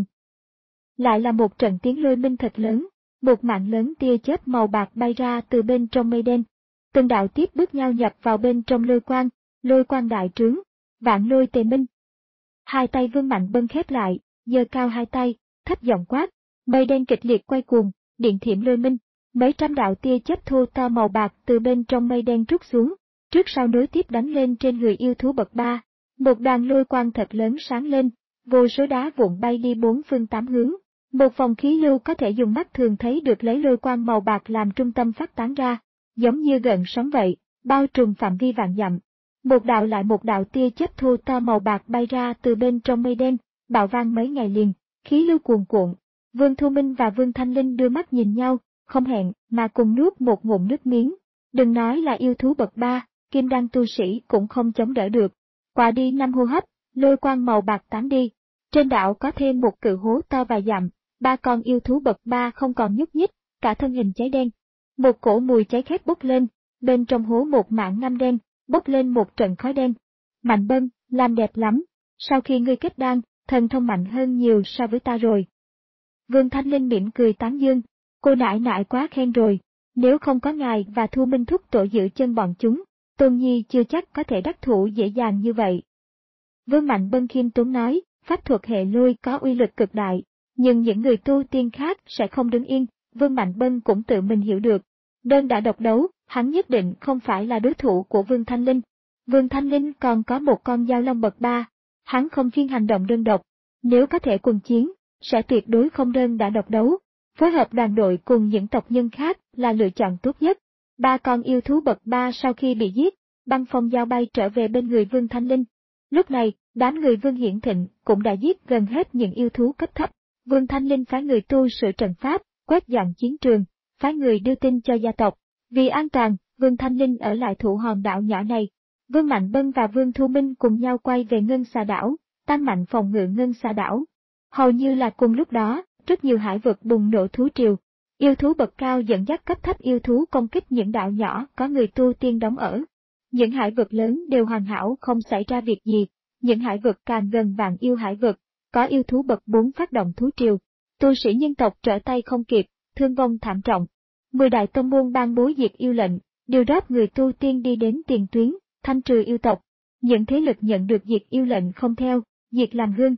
Lại là một trận tiếng lôi minh thật lớn, một mạng lớn tia chớp màu bạc bay ra từ bên trong mây đen. Từng đạo tiếp bước nhau nhập vào bên trong lôi quang, lôi quang đại trướng, vạn lôi tề minh. Hai tay Vương Mạnh Bân khép lại, giơ cao hai tay, thấp giọng quát, mây đen kịch liệt quay cuồng, điện thiểm lôi minh. Mấy trăm đạo tia chớp thô to màu bạc từ bên trong mây đen trút xuống, trước sau nối tiếp đánh lên trên người yêu thú bậc ba. Một đoàn lôi quang thật lớn sáng lên, vô số đá vụn bay đi bốn phương tám hướng. Một vòng khí lưu có thể dùng mắt thường thấy được lấy lôi quang màu bạc làm trung tâm phát tán ra, giống như gợn sóng vậy, bao trùm phạm vi vạn dặm. Một đạo lại một đạo tia chớp thô to màu bạc bay ra từ bên trong mây đen, bạo vang mấy ngày liền, khí lưu cuồn cuộn. Vương Thu Minh và Vương Thanh Linh đưa mắt nhìn nhau, không hẹn mà cùng nuốt một ngụm nước miếng. Đừng nói là yêu thú bậc ba, kim đan tu sĩ cũng không chống đỡ được. Qua đi năm hô hấp, lôi quang màu bạc tán đi. Trên đảo có thêm một cự hố to vài dặm, ba con yêu thú bậc ba không còn nhúc nhích, cả thân hình cháy đen. Một cổ mùi cháy khét bốc lên, bên trong hố một mảng ngăm đen, bốc lên một trận khói đen. Mạnh Bân, làm đẹp lắm, sau khi ngươi kết đan, thần thông mạnh hơn nhiều so với ta rồi. Vương Thanh Linh mỉm cười tán dương, cô nại nại quá khen rồi, nếu không có ngài và Thu Minh thúc tổ giữ chân bọn chúng, Tôn Nhi chưa chắc có thể đắc thủ dễ dàng như vậy. Vương Mạnh Bân khiêm tốn nói, pháp thuật hệ lôi có uy lực cực đại, nhưng những người tu tiên khác sẽ không đứng yên, Vương Mạnh Bân cũng tự mình hiểu được. Đơn đã độc đấu, hắn nhất định không phải là đối thủ của Vương Thanh Linh. Vương Thanh Linh còn có một con dao long bậc ba, hắn không chuyên hành động đơn độc, nếu có thể quần chiến, sẽ tuyệt đối không đơn đã độc đấu. Phối hợp đoàn đội cùng những tộc nhân khác là lựa chọn tốt nhất. Ba con yêu thú bậc ba sau khi bị giết, băng phong dao bay trở về bên người Vương Thanh Linh. Lúc này, đám người Vương Hiển Thịnh cũng đã giết gần hết những yêu thú cấp thấp. Vương Thanh Linh phái người tu sửa trận pháp, quét dọn chiến trường, phái người đưa tin cho gia tộc. Vì an toàn, Vương Thanh Linh ở lại thủ hòn đảo nhỏ này. Vương Mạnh Bân và Vương Thu Minh cùng nhau quay về Ngân Xà đảo, tăng mạnh phòng ngự Ngân Xà đảo. Hầu như là cùng lúc đó, rất nhiều hải vực bùng nổ thú triều. Yêu thú bậc cao dẫn dắt cấp thấp yêu thú công kích những đảo nhỏ có người tu tiên đóng ở. Những hải vực lớn đều hoàn hảo không xảy ra việc gì. Những hải vực càng gần vạn yêu hải vực, có yêu thú bậc bốn phát động thú triều. Tu sĩ nhân tộc trở tay không kịp, thương vong thảm trọng. Mười đại tông môn ban bố diệt yêu lệnh, điều rót người tu tiên đi đến tiền tuyến, thanh trừ yêu tộc. Những thế lực nhận được diệt yêu lệnh không theo, diệt làm gương.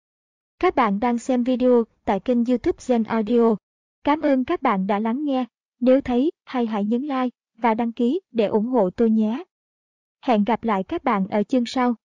Các bạn đang xem video tại kênh YouTube Gen Audio. Cảm ơn các bạn đã lắng nghe. Nếu thấy hay hãy nhấn like và đăng ký để ủng hộ tôi nhé. Hẹn gặp lại các bạn ở chương sau.